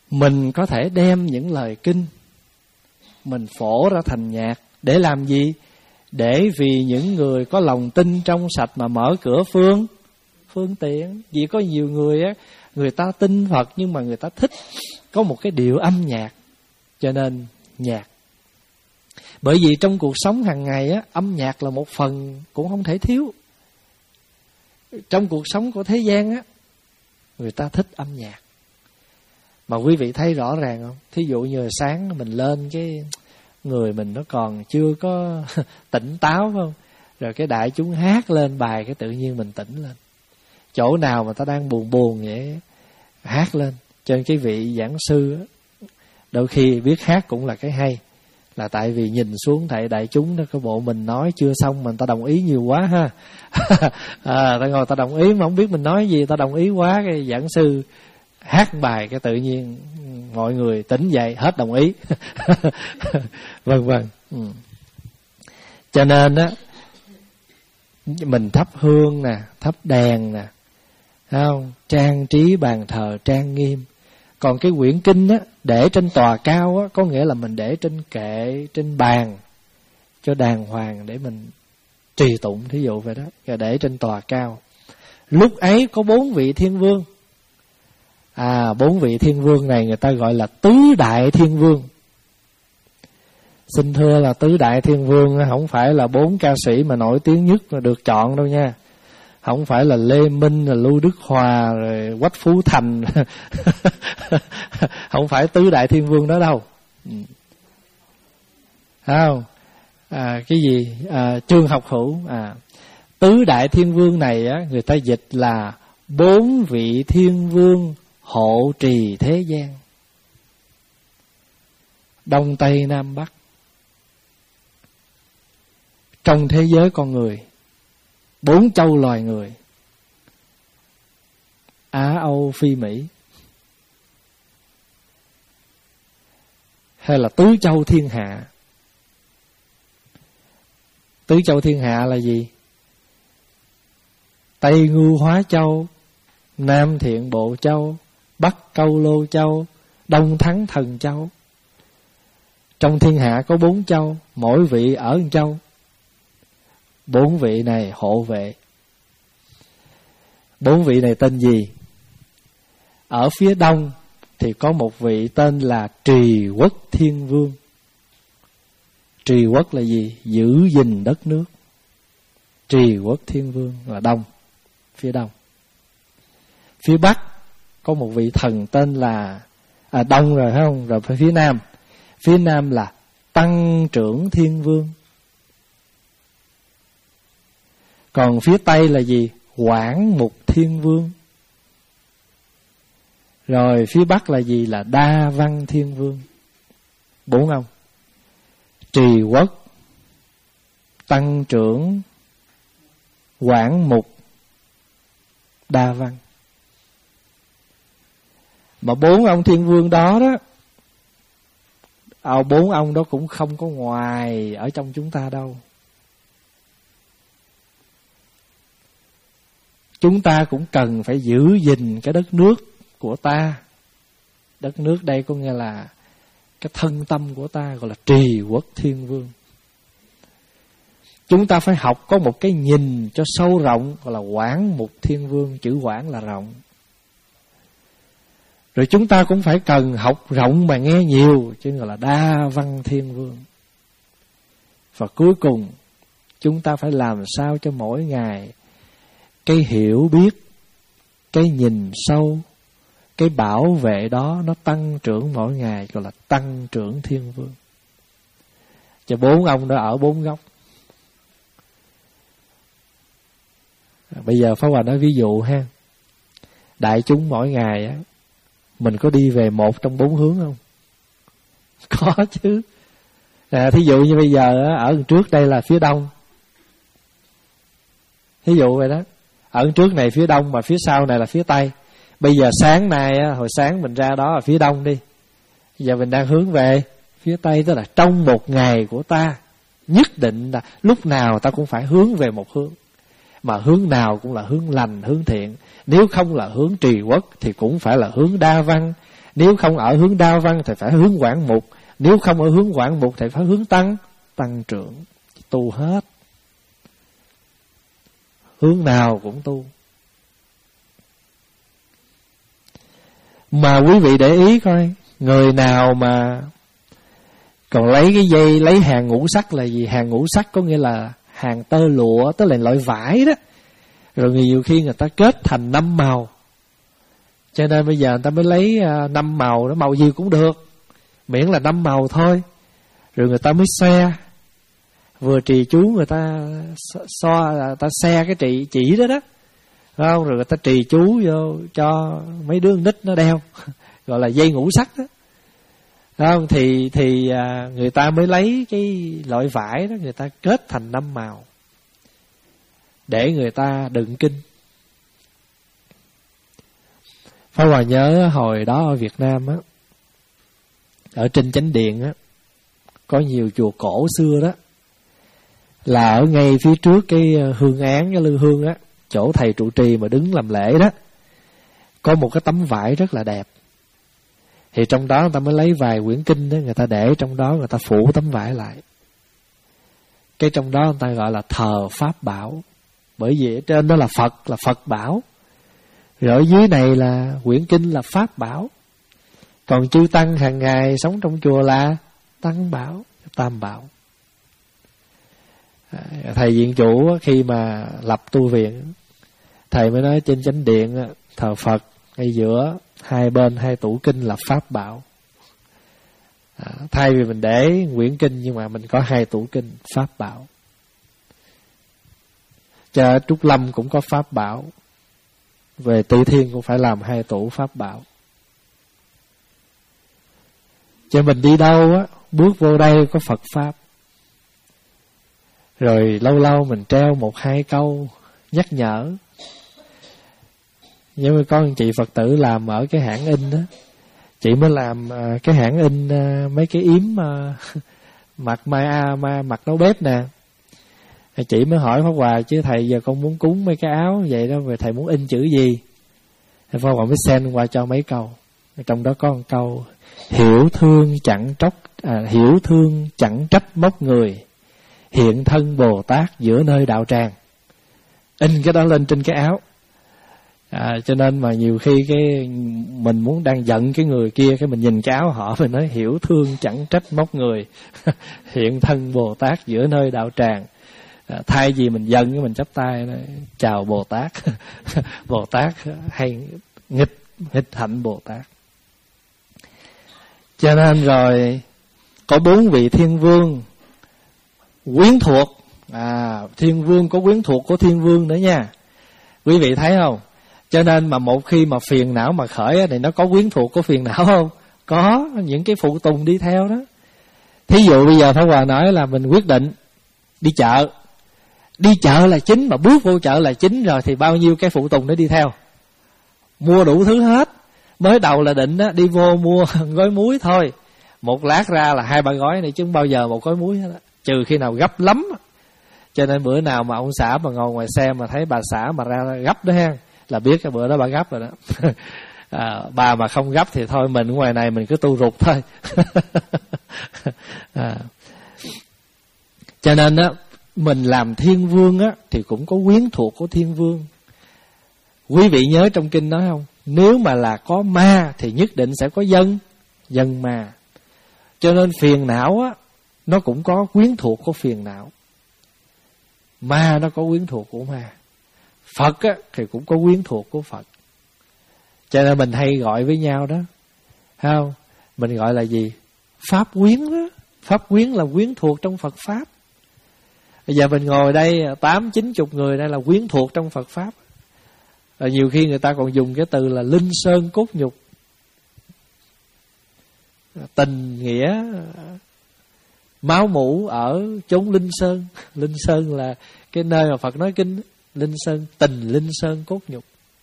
Speaker 1: mình có thể đem những lời kinh mình phổ ra thành nhạc. Để làm gì? Để vì những người có lòng tin trong sạch mà mở cửa phương phương tiện. Vì có nhiều người á, người ta tin Phật nhưng mà người ta thích có một cái điệu âm nhạc, cho nên nhạc. Bởi vì trong cuộc sống hàng ngày á, âm nhạc là một phần cũng không thể thiếu. Trong cuộc sống của thế gian á, người ta thích âm nhạc. Mà quý vị thấy rõ ràng không? Thí dụ như sáng mình lên cái người mình nó còn chưa có tỉnh táo, phải không? Rồi cái đại chúng hát lên bài, cái tự nhiên mình tỉnh lên. Chỗ nào mà ta đang buồn buồn vậy hát lên. Cho nên cái vị giảng sư á, đôi khi biết hát cũng là cái hay. Là tại vì nhìn xuống thầy đại chúng đó, cái bộ mình nói chưa xong mà người ta đồng ý nhiều quá ha. À, ta ngồi ta đồng ý mà không biết mình nói gì, ta đồng ý quá, cái giảng sư hát bài cái tự nhiên mọi người tỉnh dậy hết đồng ý. Vân vân. Ừ. Cho nên á, mình thắp hương nè, thắp đèn nè, thấy không? Trang trí bàn thờ trang nghiêm. Còn cái quyển kinh á, để trên tòa cao á, có nghĩa là mình để trên kệ, trên bàn cho đàng hoàng để mình trì tụng, thí dụ vậy đó. Rồi để trên tòa cao. Lúc ấy có bốn vị thiên vương. À, bốn vị thiên vương này người ta gọi là tứ đại thiên vương. Xin thưa là tứ đại thiên vương không phải là bốn ca sĩ mà nổi tiếng nhất mà được chọn đâu nha. Không phải là Lê Minh, là Lưu Đức Hòa, rồi Quách Phú Thành. Không phải tứ đại thiên vương đó đâu. Không? À, cái gì? À, Trương Học Hữu. À, tứ đại thiên vương này á, người ta dịch là bốn vị thiên vương hộ trì thế gian. Đông Tây Nam Bắc. Trong thế giới con người, bốn châu loài người, Á Âu Phi Mỹ, hay là tứ châu thiên hạ. Tứ châu thiên hạ là gì? Tây Ngưu Hóa Châu, Nam Thiện Bộ Châu, Bắc Câu Lô Châu, Đông Thắng Thần Châu. Trong thiên hạ có bốn châu, mỗi vị ở một châu. Bốn vị này hộ vệ. Bốn vị này tên gì? Ở phía đông thì có một vị tên là Trì Quốc Thiên Vương. Trì Quốc là gì? Giữ gìn đất nước. Trì Quốc Thiên Vương là đông, phía đông. Phía bắc có một vị thần tên là à, đông rồi phải không? Rồi phía nam. Phía nam là Tăng Trưởng Thiên Vương. Còn phía tây là gì? Quảng Mục Thiên Vương. Rồi phía bắc là gì? Là Đa Văn Thiên Vương. Bốn ông. Trì Quốc, Tăng Trưởng, Quảng Mục, Đa Văn. Mà bốn ông thiên vương đó đó, à, bốn ông đó cũng không có ngoài ở trong chúng ta đâu. Chúng ta cũng cần phải giữ gìn cái đất nước của ta. Đất nước đây có nghĩa là cái thân tâm của ta, gọi là Trì Quốc Thiên Vương. Chúng ta phải học có một cái nhìn cho sâu rộng, gọi là Quảng Mục Thiên Vương. Chữ Quảng là rộng. Rồi chúng ta cũng phải cần học rộng mà nghe nhiều, chứ gọi là Đa Văn Thiên Vương. Và cuối cùng chúng ta phải làm sao cho mỗi ngày cái hiểu biết, cái nhìn sâu, cái bảo vệ đó nó tăng trưởng mỗi ngày, gọi là Tăng Trưởng Thiên Vương. Cho bốn ông đó ở bốn góc. Bây giờ Pháp Hòa nói ví dụ ha. Đại chúng mỗi ngày á, mình có đi về một trong bốn hướng không? Có chứ. À, thí dụ như bây giờ á, ở trước đây là phía đông. Thí dụ vậy đó. Ở trước này phía đông mà phía sau này là phía tây. Bây giờ sáng nay á, hồi sáng mình ra đó là phía đông đi. Giờ mình đang hướng về phía tây, tức là trong một ngày của ta nhất định là lúc nào ta cũng phải hướng về một hướng. Mà hướng nào cũng là hướng lành, hướng thiện. Nếu không là hướng Trì Quốc thì cũng phải là hướng Đa Văn. Nếu không ở hướng Đa Văn thì phải hướng Quảng Mục. Nếu không ở hướng Quảng Mục thì phải hướng Tăng Tăng trưởng. Tu hết, hướng nào cũng tu. Mà quý vị để ý coi, người nào mà còn lấy cái dây, lấy hàng ngũ sắc là gì? Hàng ngũ sắc có nghĩa là hàng tơ lụa, tức là loại vải đó. Rồi nhiều khi người ta kết thành năm màu. Cho nên bây giờ người ta mới lấy năm màu, nó màu gì cũng được, miễn là năm màu thôi. Rồi người ta mới xe, vừa trì chú người ta so, người ta xe cái trị chỉ đó đó, phải không? Rồi người ta trì chú vô cho mấy đứa nít nó đeo, gọi là dây ngũ sắc đó, phải không? Thì thì à, người ta mới lấy cái loại vải đó, người ta kết thành năm màu để người ta đựng kinh. Pháp Hòa nhớ hồi đó ở Việt Nam á, ở trên Chánh Điện á, có nhiều chùa cổ xưa đó, là ở ngay phía trước cái hương án, cái lư hương á, chỗ thầy trụ trì mà đứng làm lễ đó, có một cái tấm vải rất là đẹp. Thì trong đó người ta mới lấy vài quyển kinh đó, người ta để trong đó, người ta phủ tấm vải lại. Cái trong đó người ta gọi là thờ Pháp Bảo. Bởi vì ở trên đó là Phật, là Phật Bảo. Rồi ở dưới này là quyển kinh là Pháp Bảo. Còn chư Tăng hàng ngày sống trong chùa là Tăng Bảo, Tam Bảo. Thầy viện chủ khi mà lập tu viện, thầy mới nói trên Chánh Điện thờ Phật, ngay giữa hai bên hai tủ kinh là Pháp Bảo. À, thay vì mình để quyển kinh nhưng mà mình có hai tủ kinh Pháp Bảo. Cho Trúc Lâm cũng có Pháp Bảo, về Tự Thiên cũng phải làm hai tủ Pháp Bảo. Cho mình đi đâu á, bước vô đây có Phật Pháp. Rồi lâu lâu mình treo một hai câu nhắc nhở. Nhưng mà có một chị Phật tử làm ở cái hãng in đó, chị mới làm uh, cái hãng in uh, mấy cái yếm uh, mặt mai a ma mặt nấu bếp nè. Chị mới hỏi Pháp Hòa, chứ thầy giờ con muốn cúng mấy cái áo vậy đó, về thầy muốn in chữ gì? Thì Pháp Hòa mới send qua cho mấy câu. Trong đó có một câu: hiểu thương chẳng tróc à, hiểu thương chẳng trách móc người, hiện thân Bồ Tát giữa nơi đạo tràng. In cái đó lên trên cái áo. À, cho nên mà nhiều khi cái mình muốn đang giận cái người kia, cái mình nhìn cái áo họ, mình nói hiểu thương chẳng trách móc người, hiện thân Bồ Tát giữa nơi đạo tràng. À, thay vì mình giận cái mình chắp tay nói, chào Bồ Tát. Bồ Tát hay nghịch nghịch hạnh Bồ Tát. Cho nên rồi có bốn vị thiên vương quyến thuộc. À, thiên vương có quyến thuộc của thiên vương nữa nha, quý vị thấy không? Cho nên mà một khi mà phiền não mà khởi thì nó có quyến thuộc của phiền não không? Có những cái phụ tùng đi theo đó. Thí dụ bây giờ Pháp Hòa nói là mình quyết định đi chợ. Đi chợ là chính, mà bước vô chợ là chính rồi thì bao nhiêu cái phụ tùng nó đi theo. Mua đủ thứ hết. Mới đầu là định á, đi vô mua gói muối thôi, một lát ra là hai ba gói này, chứ không bao giờ một gói muối hết á, trừ khi nào gấp lắm. Cho nên bữa nào mà ông xã mà ngồi ngoài xe mà thấy bà xã mà ra gấp đó ha, là biết cái bữa đó bà gấp rồi đó. À, bà mà không gấp thì thôi mình ngoài này mình cứ tu rụt thôi. À, cho nên á, mình làm thiên vương á thì cũng có quyến thuộc của thiên vương. Quý vị nhớ trong kinh nói không? Nếu mà là có ma thì nhất định sẽ có dân, dân ma. Cho nên phiền não á, nó cũng có quyến thuộc của phiền não. Ma nó có quyến thuộc của ma. Phật á thì cũng có quyến thuộc của Phật. Cho nên mình hay gọi với nhau đó, thấy không? Mình gọi là gì? Pháp quyến đó. Pháp quyến là quyến thuộc trong Phật Pháp. Bây giờ mình ngồi đây tám chín chục người đây là quyến thuộc trong Phật Pháp. Rồi nhiều khi người ta còn dùng cái từ là linh sơn cốt nhục. Tình nghĩa máu mủ ở chốn linh sơn. Linh sơn là cái nơi mà Phật nói kinh. Linh sơn, tình linh sơn cốt nhục.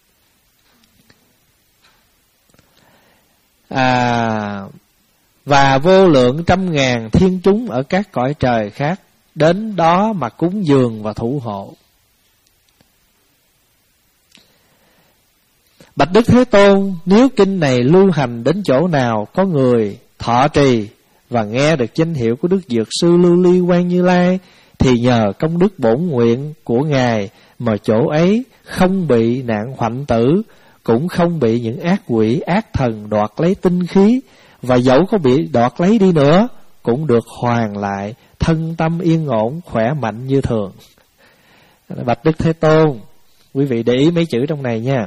Speaker 1: À, và vô lượng trăm ngàn thiên chúng ở các cõi trời khác đến đó mà cúng dường và thủ hộ. Bạch Đức Thế Tôn, nếu kinh này lưu hành đến chỗ nào có người thọ trì và nghe được danh hiệu của Đức Dược Sư Lưu Ly Quang Như Lai, thì nhờ công đức bổn nguyện của Ngài mà chỗ ấy không bị nạn hoạnh tử, cũng không bị những ác quỷ ác thần đoạt lấy tinh khí, và dẫu có bị đoạt lấy đi nữa cũng được hoàn lại, thân tâm yên ổn, khỏe mạnh như thường. Bạch Đức Thế Tôn, quý vị để ý mấy chữ trong này nha.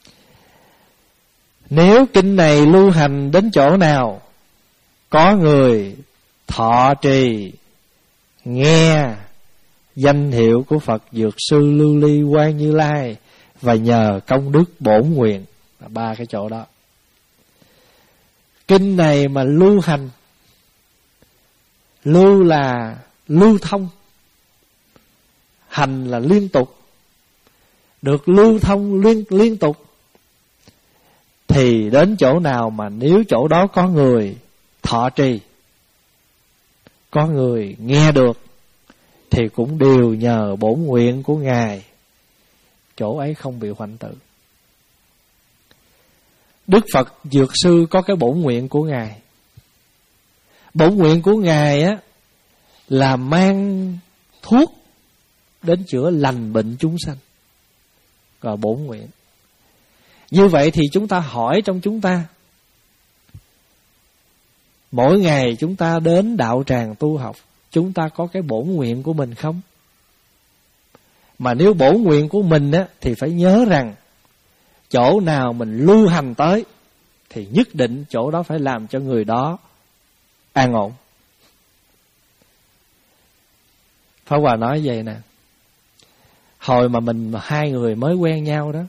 Speaker 1: Nếu kinh này lưu hành đến chỗ nào có người thọ trì nghe danh hiệu của Phật Dược Sư Lưu Ly Quang Như Lai và nhờ công đức bổn nguyện, là ba cái chỗ đó. Kinh này mà lưu hành, lưu là lưu thông, hành là liên tục, được lưu thông liên, liên tục, thì đến chỗ nào mà nếu chỗ đó có người thọ trì, có người nghe được, thì cũng đều nhờ bổn nguyện của Ngài, chỗ ấy không bị hoạnh tử. Đức Phật Dược Sư có cái bổn nguyện của Ngài. Bổn nguyện của Ngài á là mang thuốc đến chữa lành bệnh chúng sanh, rồi bổn nguyện. Như vậy thì chúng ta hỏi trong chúng ta, mỗi ngày chúng ta đến đạo tràng tu học, chúng ta có cái bổn nguyện của mình không? Mà nếu bổn nguyện của mình á, thì phải nhớ rằng chỗ nào mình lưu hành tới thì nhất định chỗ đó phải làm cho người đó an ổn. Pháp Hòa nói vậy nè, hồi mà mình hai người mới quen nhau đó,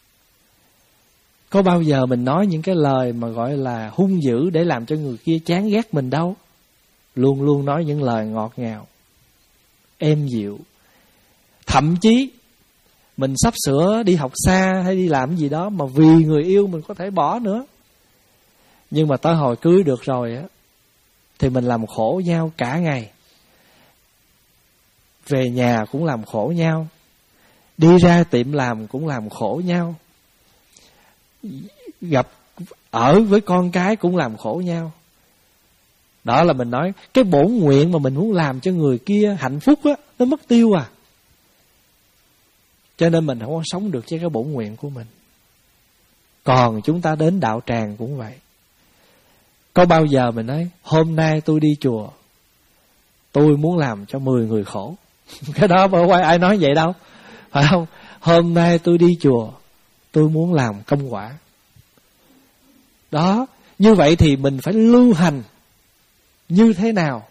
Speaker 1: có bao giờ mình nói những cái lời mà gọi là hung dữ để làm cho người kia chán ghét mình đâu. Luôn luôn nói những lời ngọt ngào, êm dịu. Thậm chí mình sắp sửa đi học xa hay đi làm gì đó mà vì người yêu mình có thể bỏ nữa. Nhưng mà tới hồi cưới được rồi á, thì mình làm khổ nhau cả ngày. Về nhà cũng làm khổ nhau, đi ra tiệm làm cũng làm khổ nhau, gặp ở với con cái cũng làm khổ nhau. Đó là mình nói cái bổn nguyện mà mình muốn làm cho người kia hạnh phúc á, nó mất tiêu à. Cho nên mình không có sống được với cái bổn nguyện của mình. Còn chúng ta đến đạo tràng cũng vậy. Có bao giờ mình nói hôm nay tôi đi chùa, tôi muốn làm cho mười người khổ. Cái đó mà không ai nói vậy đâu, phải không? Hôm nay tôi đi chùa, tôi muốn làm công quả. Đó, như vậy thì mình phải lưu hành như thế nào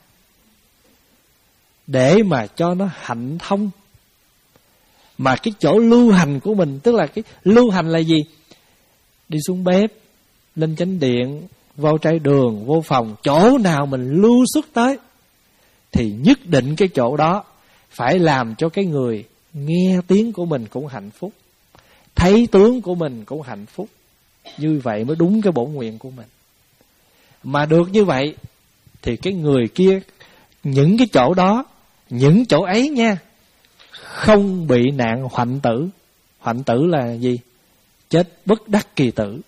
Speaker 1: để mà cho nó hạnh thông. Mà cái chỗ lưu hành của mình, tức là cái lưu hành là gì? Đi xuống bếp, lên chánh điện, vào trai đường, vô phòng, chỗ nào mình lưu xuất tới thì nhất định cái chỗ đó phải làm cho cái người nghe tiếng của mình cũng hạnh phúc, thấy tướng của mình cũng hạnh phúc. Như vậy mới đúng cái bổn nguyện của mình. Mà được như vậy thì cái người kia, những cái chỗ đó, những chỗ ấy nha, không bị nạn hoạnh tử. Hoạnh tử là gì? Chết bất đắc kỳ tử.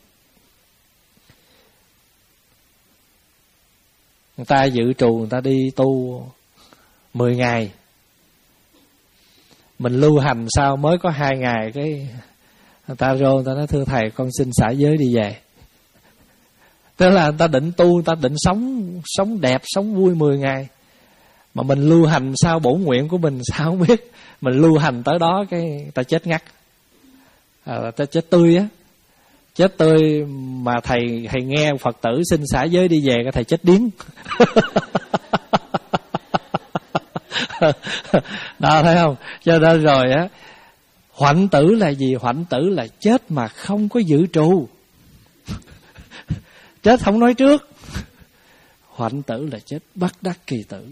Speaker 1: Người ta dự trù, người ta đi tu mười ngày, mình lưu hành sao mới có hai ngày, cái người ta rô, người ta nói thưa thầy con xin xả giới đi về. Tức là người ta định tu, người ta định sống sống đẹp, sống vui mười ngày. Mà mình lưu hành sao bổn nguyện của mình sao không biết. Mình lưu hành tới đó cái ta chết ngắt, à, ta chết tươi á. Chết tươi mà thầy thầy nghe Phật tử xin xả giới đi về, cái thầy chết điếng. Đó, thấy không? Cho nên rồi á, hoạnh tử là gì? Hoạnh tử là chết mà không có dự trù. Chết không nói trước. Hoạnh tử là chết bất đắc kỳ tử.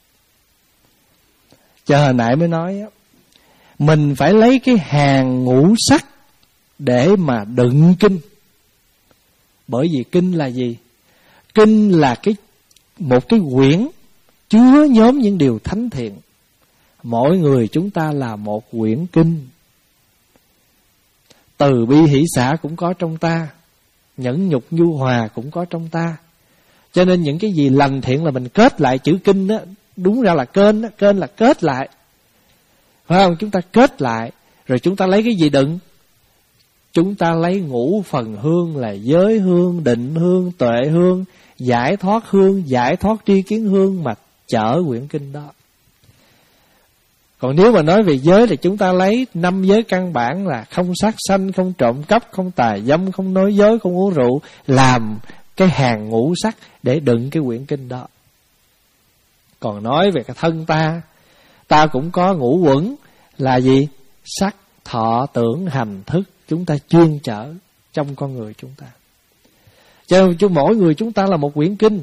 Speaker 1: Cho hồi nãy mới nói á, mình phải lấy cái hàng ngũ sắc để mà đựng kinh. Bởi vì kinh là gì? Kinh là cái một cái quyển chứa nhóm những điều thánh thiện. Mỗi người chúng ta là một quyển kinh. từ bi hỷ xả cũng có trong ta, nhẫn nhục nhu hòa cũng có trong ta. Cho nên những cái gì lành thiện là mình kết lại. Chữ kinh đó, đúng ra là kênh đó, kênh là kết lại, phải không? Chúng ta kết lại, rồi chúng ta lấy cái gì đựng? Chúng ta lấy ngũ phần hương là giới hương, định hương, tuệ hương, giải thoát hương, giải thoát tri kiến hương mà chở quyển kinh đó. Còn nếu mà nói về giới thì chúng ta lấy năm giới căn bản là không sát sanh, không trộm cắp, không tà dâm, không nói dối, không uống rượu, làm cái hàng ngũ sắc để đựng cái quyển kinh đó. Còn nói về cái thân ta, ta cũng có ngũ uẩn là gì? Sắc, thọ, tưởng, hành, thức. Chúng ta chuyên chở trong con người chúng ta. Cho nên cho mỗi người chúng ta là một quyển kinh.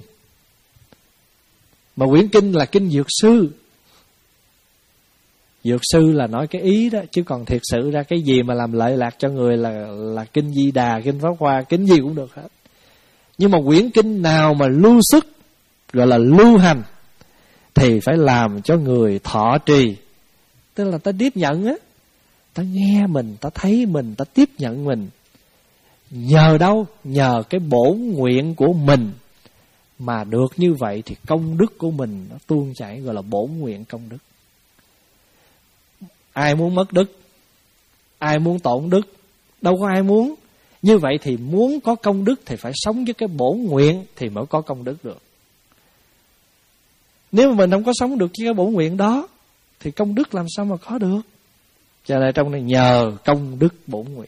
Speaker 1: Mà quyển kinh là kinh Dược Sư. Dược Sư là nói cái ý đó, chứ còn thiệt sự ra cái gì mà làm lợi lạc cho người là là kinh Di Đà, kinh Pháp Hoa, kinh gì cũng được hết. Nhưng mà quyển kinh nào mà lưu sức, gọi là lưu hành, thì phải làm cho người thọ trì. Tức là ta tiếp nhận á, ta nghe mình, ta thấy mình, ta tiếp nhận mình. Nhờ đâu? Nhờ cái bổn nguyện của mình mà được như vậy thì công đức của mình nó tuôn chảy, gọi là bổn nguyện công đức. Ai muốn mất đức? Ai muốn tổn đức? Đâu có ai muốn. Như vậy thì muốn có công đức thì phải sống với cái bổn nguyện thì mới có công đức được. Nếu mà mình không có sống được với cái bổn nguyện đó thì công đức làm sao mà có được? Cho nên trong này nhờ công đức bổn nguyện.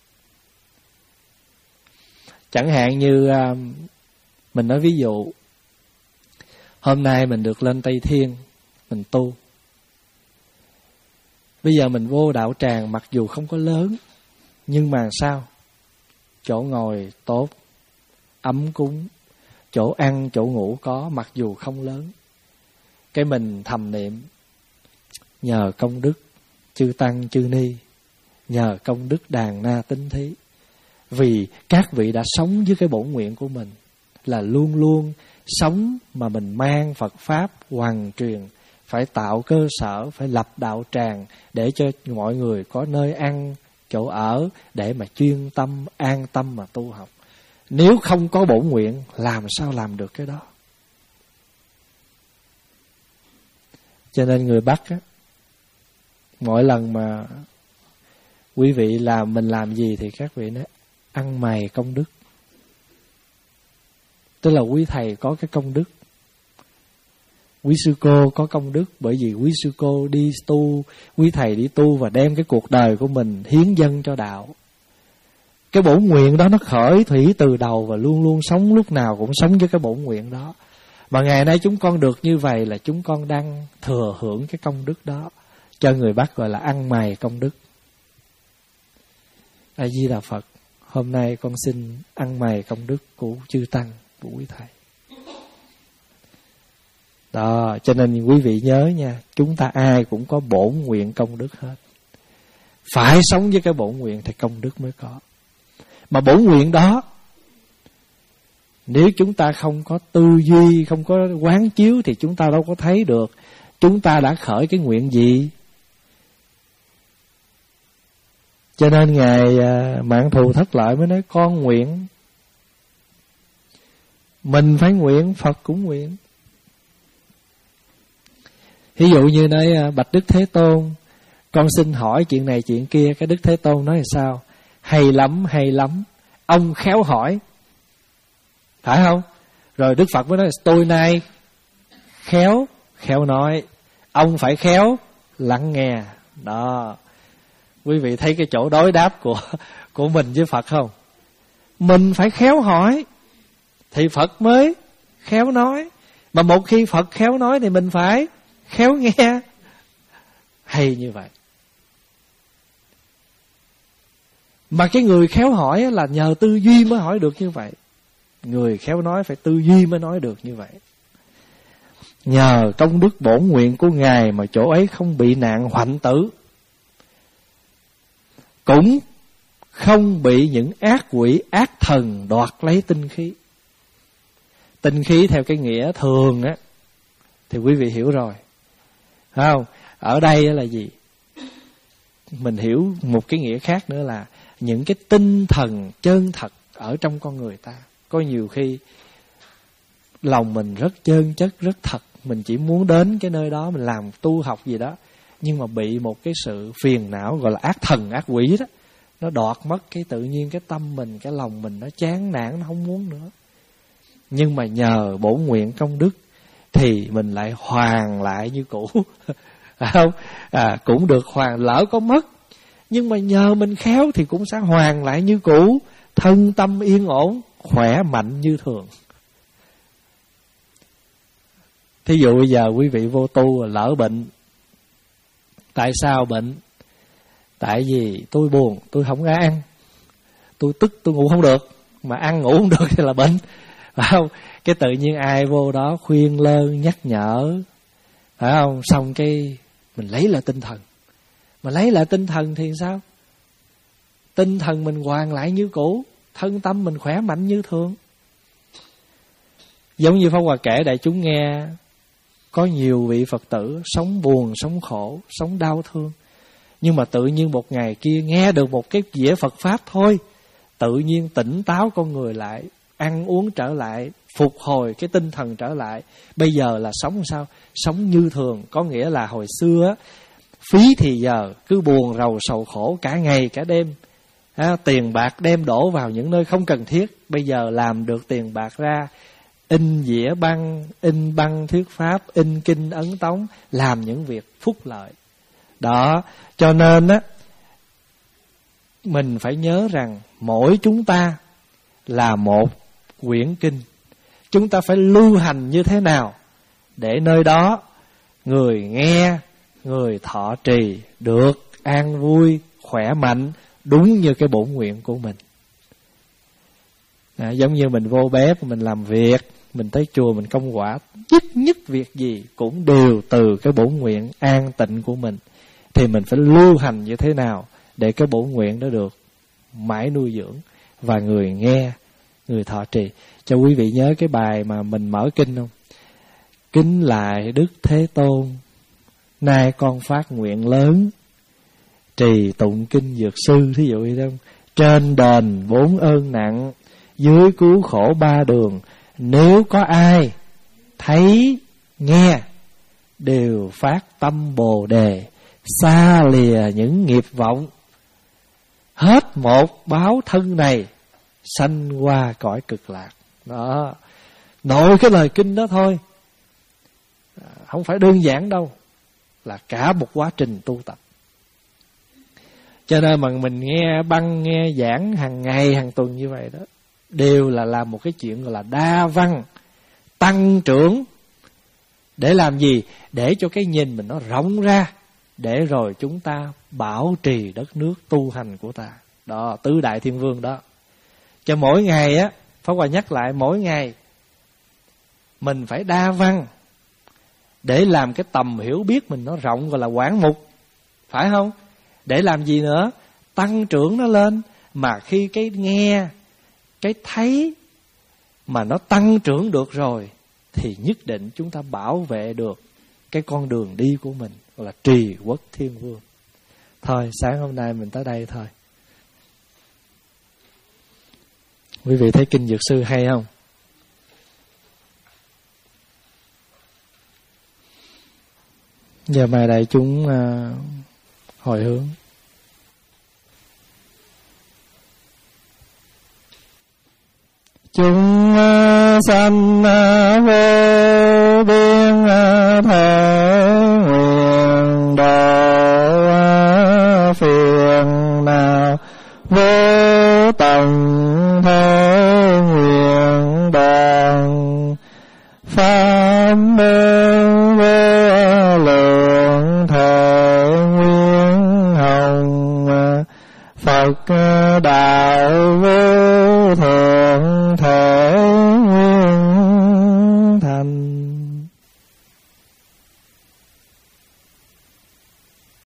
Speaker 1: Chẳng hạn như mình nói ví dụ, hôm nay mình được lên Tây Thiên, mình tu. Bây giờ mình vô đạo tràng mặc dù không có lớn, nhưng mà sao? Chỗ ngồi tốt, ấm cúng, chỗ ăn, chỗ ngủ có, mặc dù không lớn. Cái mình thầm niệm, nhờ công đức chư tăng chư ni, nhờ công đức đàn na tín thí. Vì các vị đã sống với cái bổn nguyện của mình là luôn luôn sống mà mình mang Phật Pháp hoằng truyền, phải tạo cơ sở, phải lập đạo tràng để cho mọi người có nơi ăn, chỗ ở để mà chuyên tâm, an tâm mà tu học. Nếu không có bổn nguyện, làm sao làm được cái đó? Cho nên người Bắc á, mỗi lần mà quý vị làm mình làm gì thì các vị nói ăn mày công đức. Tức là quý thầy có cái công đức, quý sư cô có công đức, bởi vì quý sư cô đi tu, quý thầy đi tu và đem cái cuộc đời của mình hiến dâng cho đạo. Cái bổn nguyện đó nó khởi thủy từ đầu và luôn luôn sống, lúc nào cũng sống với cái bổn nguyện đó. Mà ngày nay chúng con được như vậy là chúng con đang thừa hưởng cái công đức đó. Cho người Bắc gọi là ăn mày công đức. A Di Đà Phật, hôm nay con xin ăn mày công đức của chư tăng, của quý thầy. Đó, cho nên quý vị nhớ nha, chúng ta ai cũng có bổn nguyện công đức hết. Phải sống với cái bổn nguyện thì công đức mới có. Mà bổn nguyện đó, nếu chúng ta không có tư duy, không có quán chiếu thì chúng ta đâu có thấy được chúng ta đã khởi cái nguyện gì. Cho nên Ngài Mạn Thù Thất Lợi mới nói con nguyện. Mình phải nguyện, Phật cũng nguyện. Ví dụ như nói bạch Đức Thế Tôn, con xin hỏi chuyện này chuyện kia. Cái Đức Thế Tôn nói là sao? Hay lắm, hay lắm. Ông khéo hỏi, phải không? Rồi Đức Phật mới nói tôi nay khéo, khéo nói. Ông phải khéo lắng nghe. Đó. Quý vị thấy cái chỗ đối đáp của của mình với Phật không? Mình phải khéo hỏi thì Phật mới khéo nói. Mà một khi Phật khéo nói thì mình phải khéo nghe. Hay như vậy. Mà cái người khéo hỏi là nhờ tư duy mới hỏi được như vậy. Người khéo nói phải tư duy mới nói được như vậy. Nhờ công đức bổn nguyện của Ngài mà chỗ ấy không bị nạn hoạnh tử, cũng không bị những ác quỷ ác thần đoạt lấy tinh khí. Tinh khí theo cái nghĩa thường á thì quý vị hiểu rồi, phải không? Ở đây là gì? Mình hiểu một cái nghĩa khác nữa là những cái tinh thần chân thật ở trong con người ta. Có nhiều khi lòng mình rất chân chất, rất thật, mình chỉ muốn đến cái nơi đó, mình làm tu học gì đó, nhưng mà bị một cái sự phiền não gọi là ác thần, ác quỷ đó, nó đoạt mất cái tự nhiên cái tâm mình, cái lòng mình nó chán nản, nó không muốn nữa. Nhưng mà nhờ bổn nguyện công đức thì mình lại hoàn lại như cũ. Không? À, cũng được hoàn, lỡ có mất, nhưng mà nhờ mình khéo thì cũng sẽ hoàn lại như cũ, thân tâm yên ổn, khỏe mạnh như thường. Thí dụ bây giờ quý vị vô tu lỡ bệnh. Tại sao bệnh? Tại vì tôi buồn, tôi không có ăn, tôi tức, tôi ngủ không được, mà ăn ngủ không được thì là bệnh, phải không? Cái tự nhiên ai vô đó khuyên lơn nhắc nhở, phải không? Xong cái mình lấy lại tinh thần. Mà lấy lại tinh thần thì sao? Tinh thần mình hoàn lại như cũ, thân tâm mình khỏe mạnh như thường. Giống như Pháp Hòa kể đại chúng nghe, có nhiều vị Phật tử sống buồn, sống khổ, sống đau thương, nhưng mà tự nhiên một ngày kia nghe được một cái dĩa Phật Pháp thôi, tự nhiên tỉnh táo con người lại, ăn uống trở lại, phục hồi cái tinh thần trở lại. Bây giờ là sống sao? Sống như thường. Có nghĩa là hồi xưa phí thì giờ cứ buồn rầu sầu khổ cả ngày cả đêm, à, tiền bạc đem đổ vào những nơi không cần thiết. Bây giờ làm được tiền bạc ra, in dĩa băng, in băng thuyết pháp, in kinh ấn tống, làm những việc phúc lợi. Đó, cho nên á, mình phải nhớ rằng mỗi chúng ta là một quyển kinh. Chúng ta phải lưu hành như thế nào để nơi đó người nghe, người thọ trì được an vui, khỏe mạnh, đúng như cái bổn nguyện của mình. À, giống như mình vô bếp, mình làm việc, mình tới chùa, mình công quả, nhất nhất việc gì cũng đều từ cái bổn nguyện an tịnh của mình. Thì mình phải lưu hành như thế nào để cái bổn nguyện đó được mãi nuôi dưỡng, và người nghe, người thọ trì. Cho quý vị nhớ cái bài mà mình mở kinh không? Kính lại Đức Thế Tôn, nay con phát nguyện lớn, trì tụng kinh Dược Sư, thí dụ như không? Trên đền bốn ơn nặng, dưới cứu khổ ba đường, nếu có ai thấy nghe đều phát tâm Bồ Đề, xa lìa những nghiệp vọng, hết một báo thân này, sanh qua cõi cực lạc. Đó, nội cái lời kinh đó thôi, không phải đơn giản đâu, là cả một quá trình tu tập. Cho nên mà mình nghe băng, nghe giảng hàng ngày, hàng tuần như vậy đó, đều là làm một cái chuyện gọi là đa văn, tăng trưởng. Để làm gì? Để cho cái nhìn mình nó rộng ra, để rồi chúng ta bảo trì đất nước tu hành của ta. Đó, tứ đại thiên vương đó. Cho mỗi ngày á, Pháp Hòa nhắc lại, mỗi ngày mình phải đa văn, để làm cái tầm hiểu biết mình nó rộng, gọi là quảng mục, phải không? Để làm gì nữa? Tăng trưởng nó lên. Mà khi cái nghe, cái thấy mà nó tăng trưởng được rồi, thì nhất định chúng ta bảo vệ được cái con đường đi của mình, gọi là trì quốc thiên vương. Thôi, sáng hôm nay mình tới đây thôi. Quý vị thấy kinh Dược Sư hay không? Giờ mời đại chúng uh, hồi hướng. Chúng uh, sanh uh, vô biên uh, thể nguyện độ uh, phiền nào vô tận thế nguyện đoàn pháp môn vô lượng thể nguyên hồng Phật đạo vô thượng thể nguyên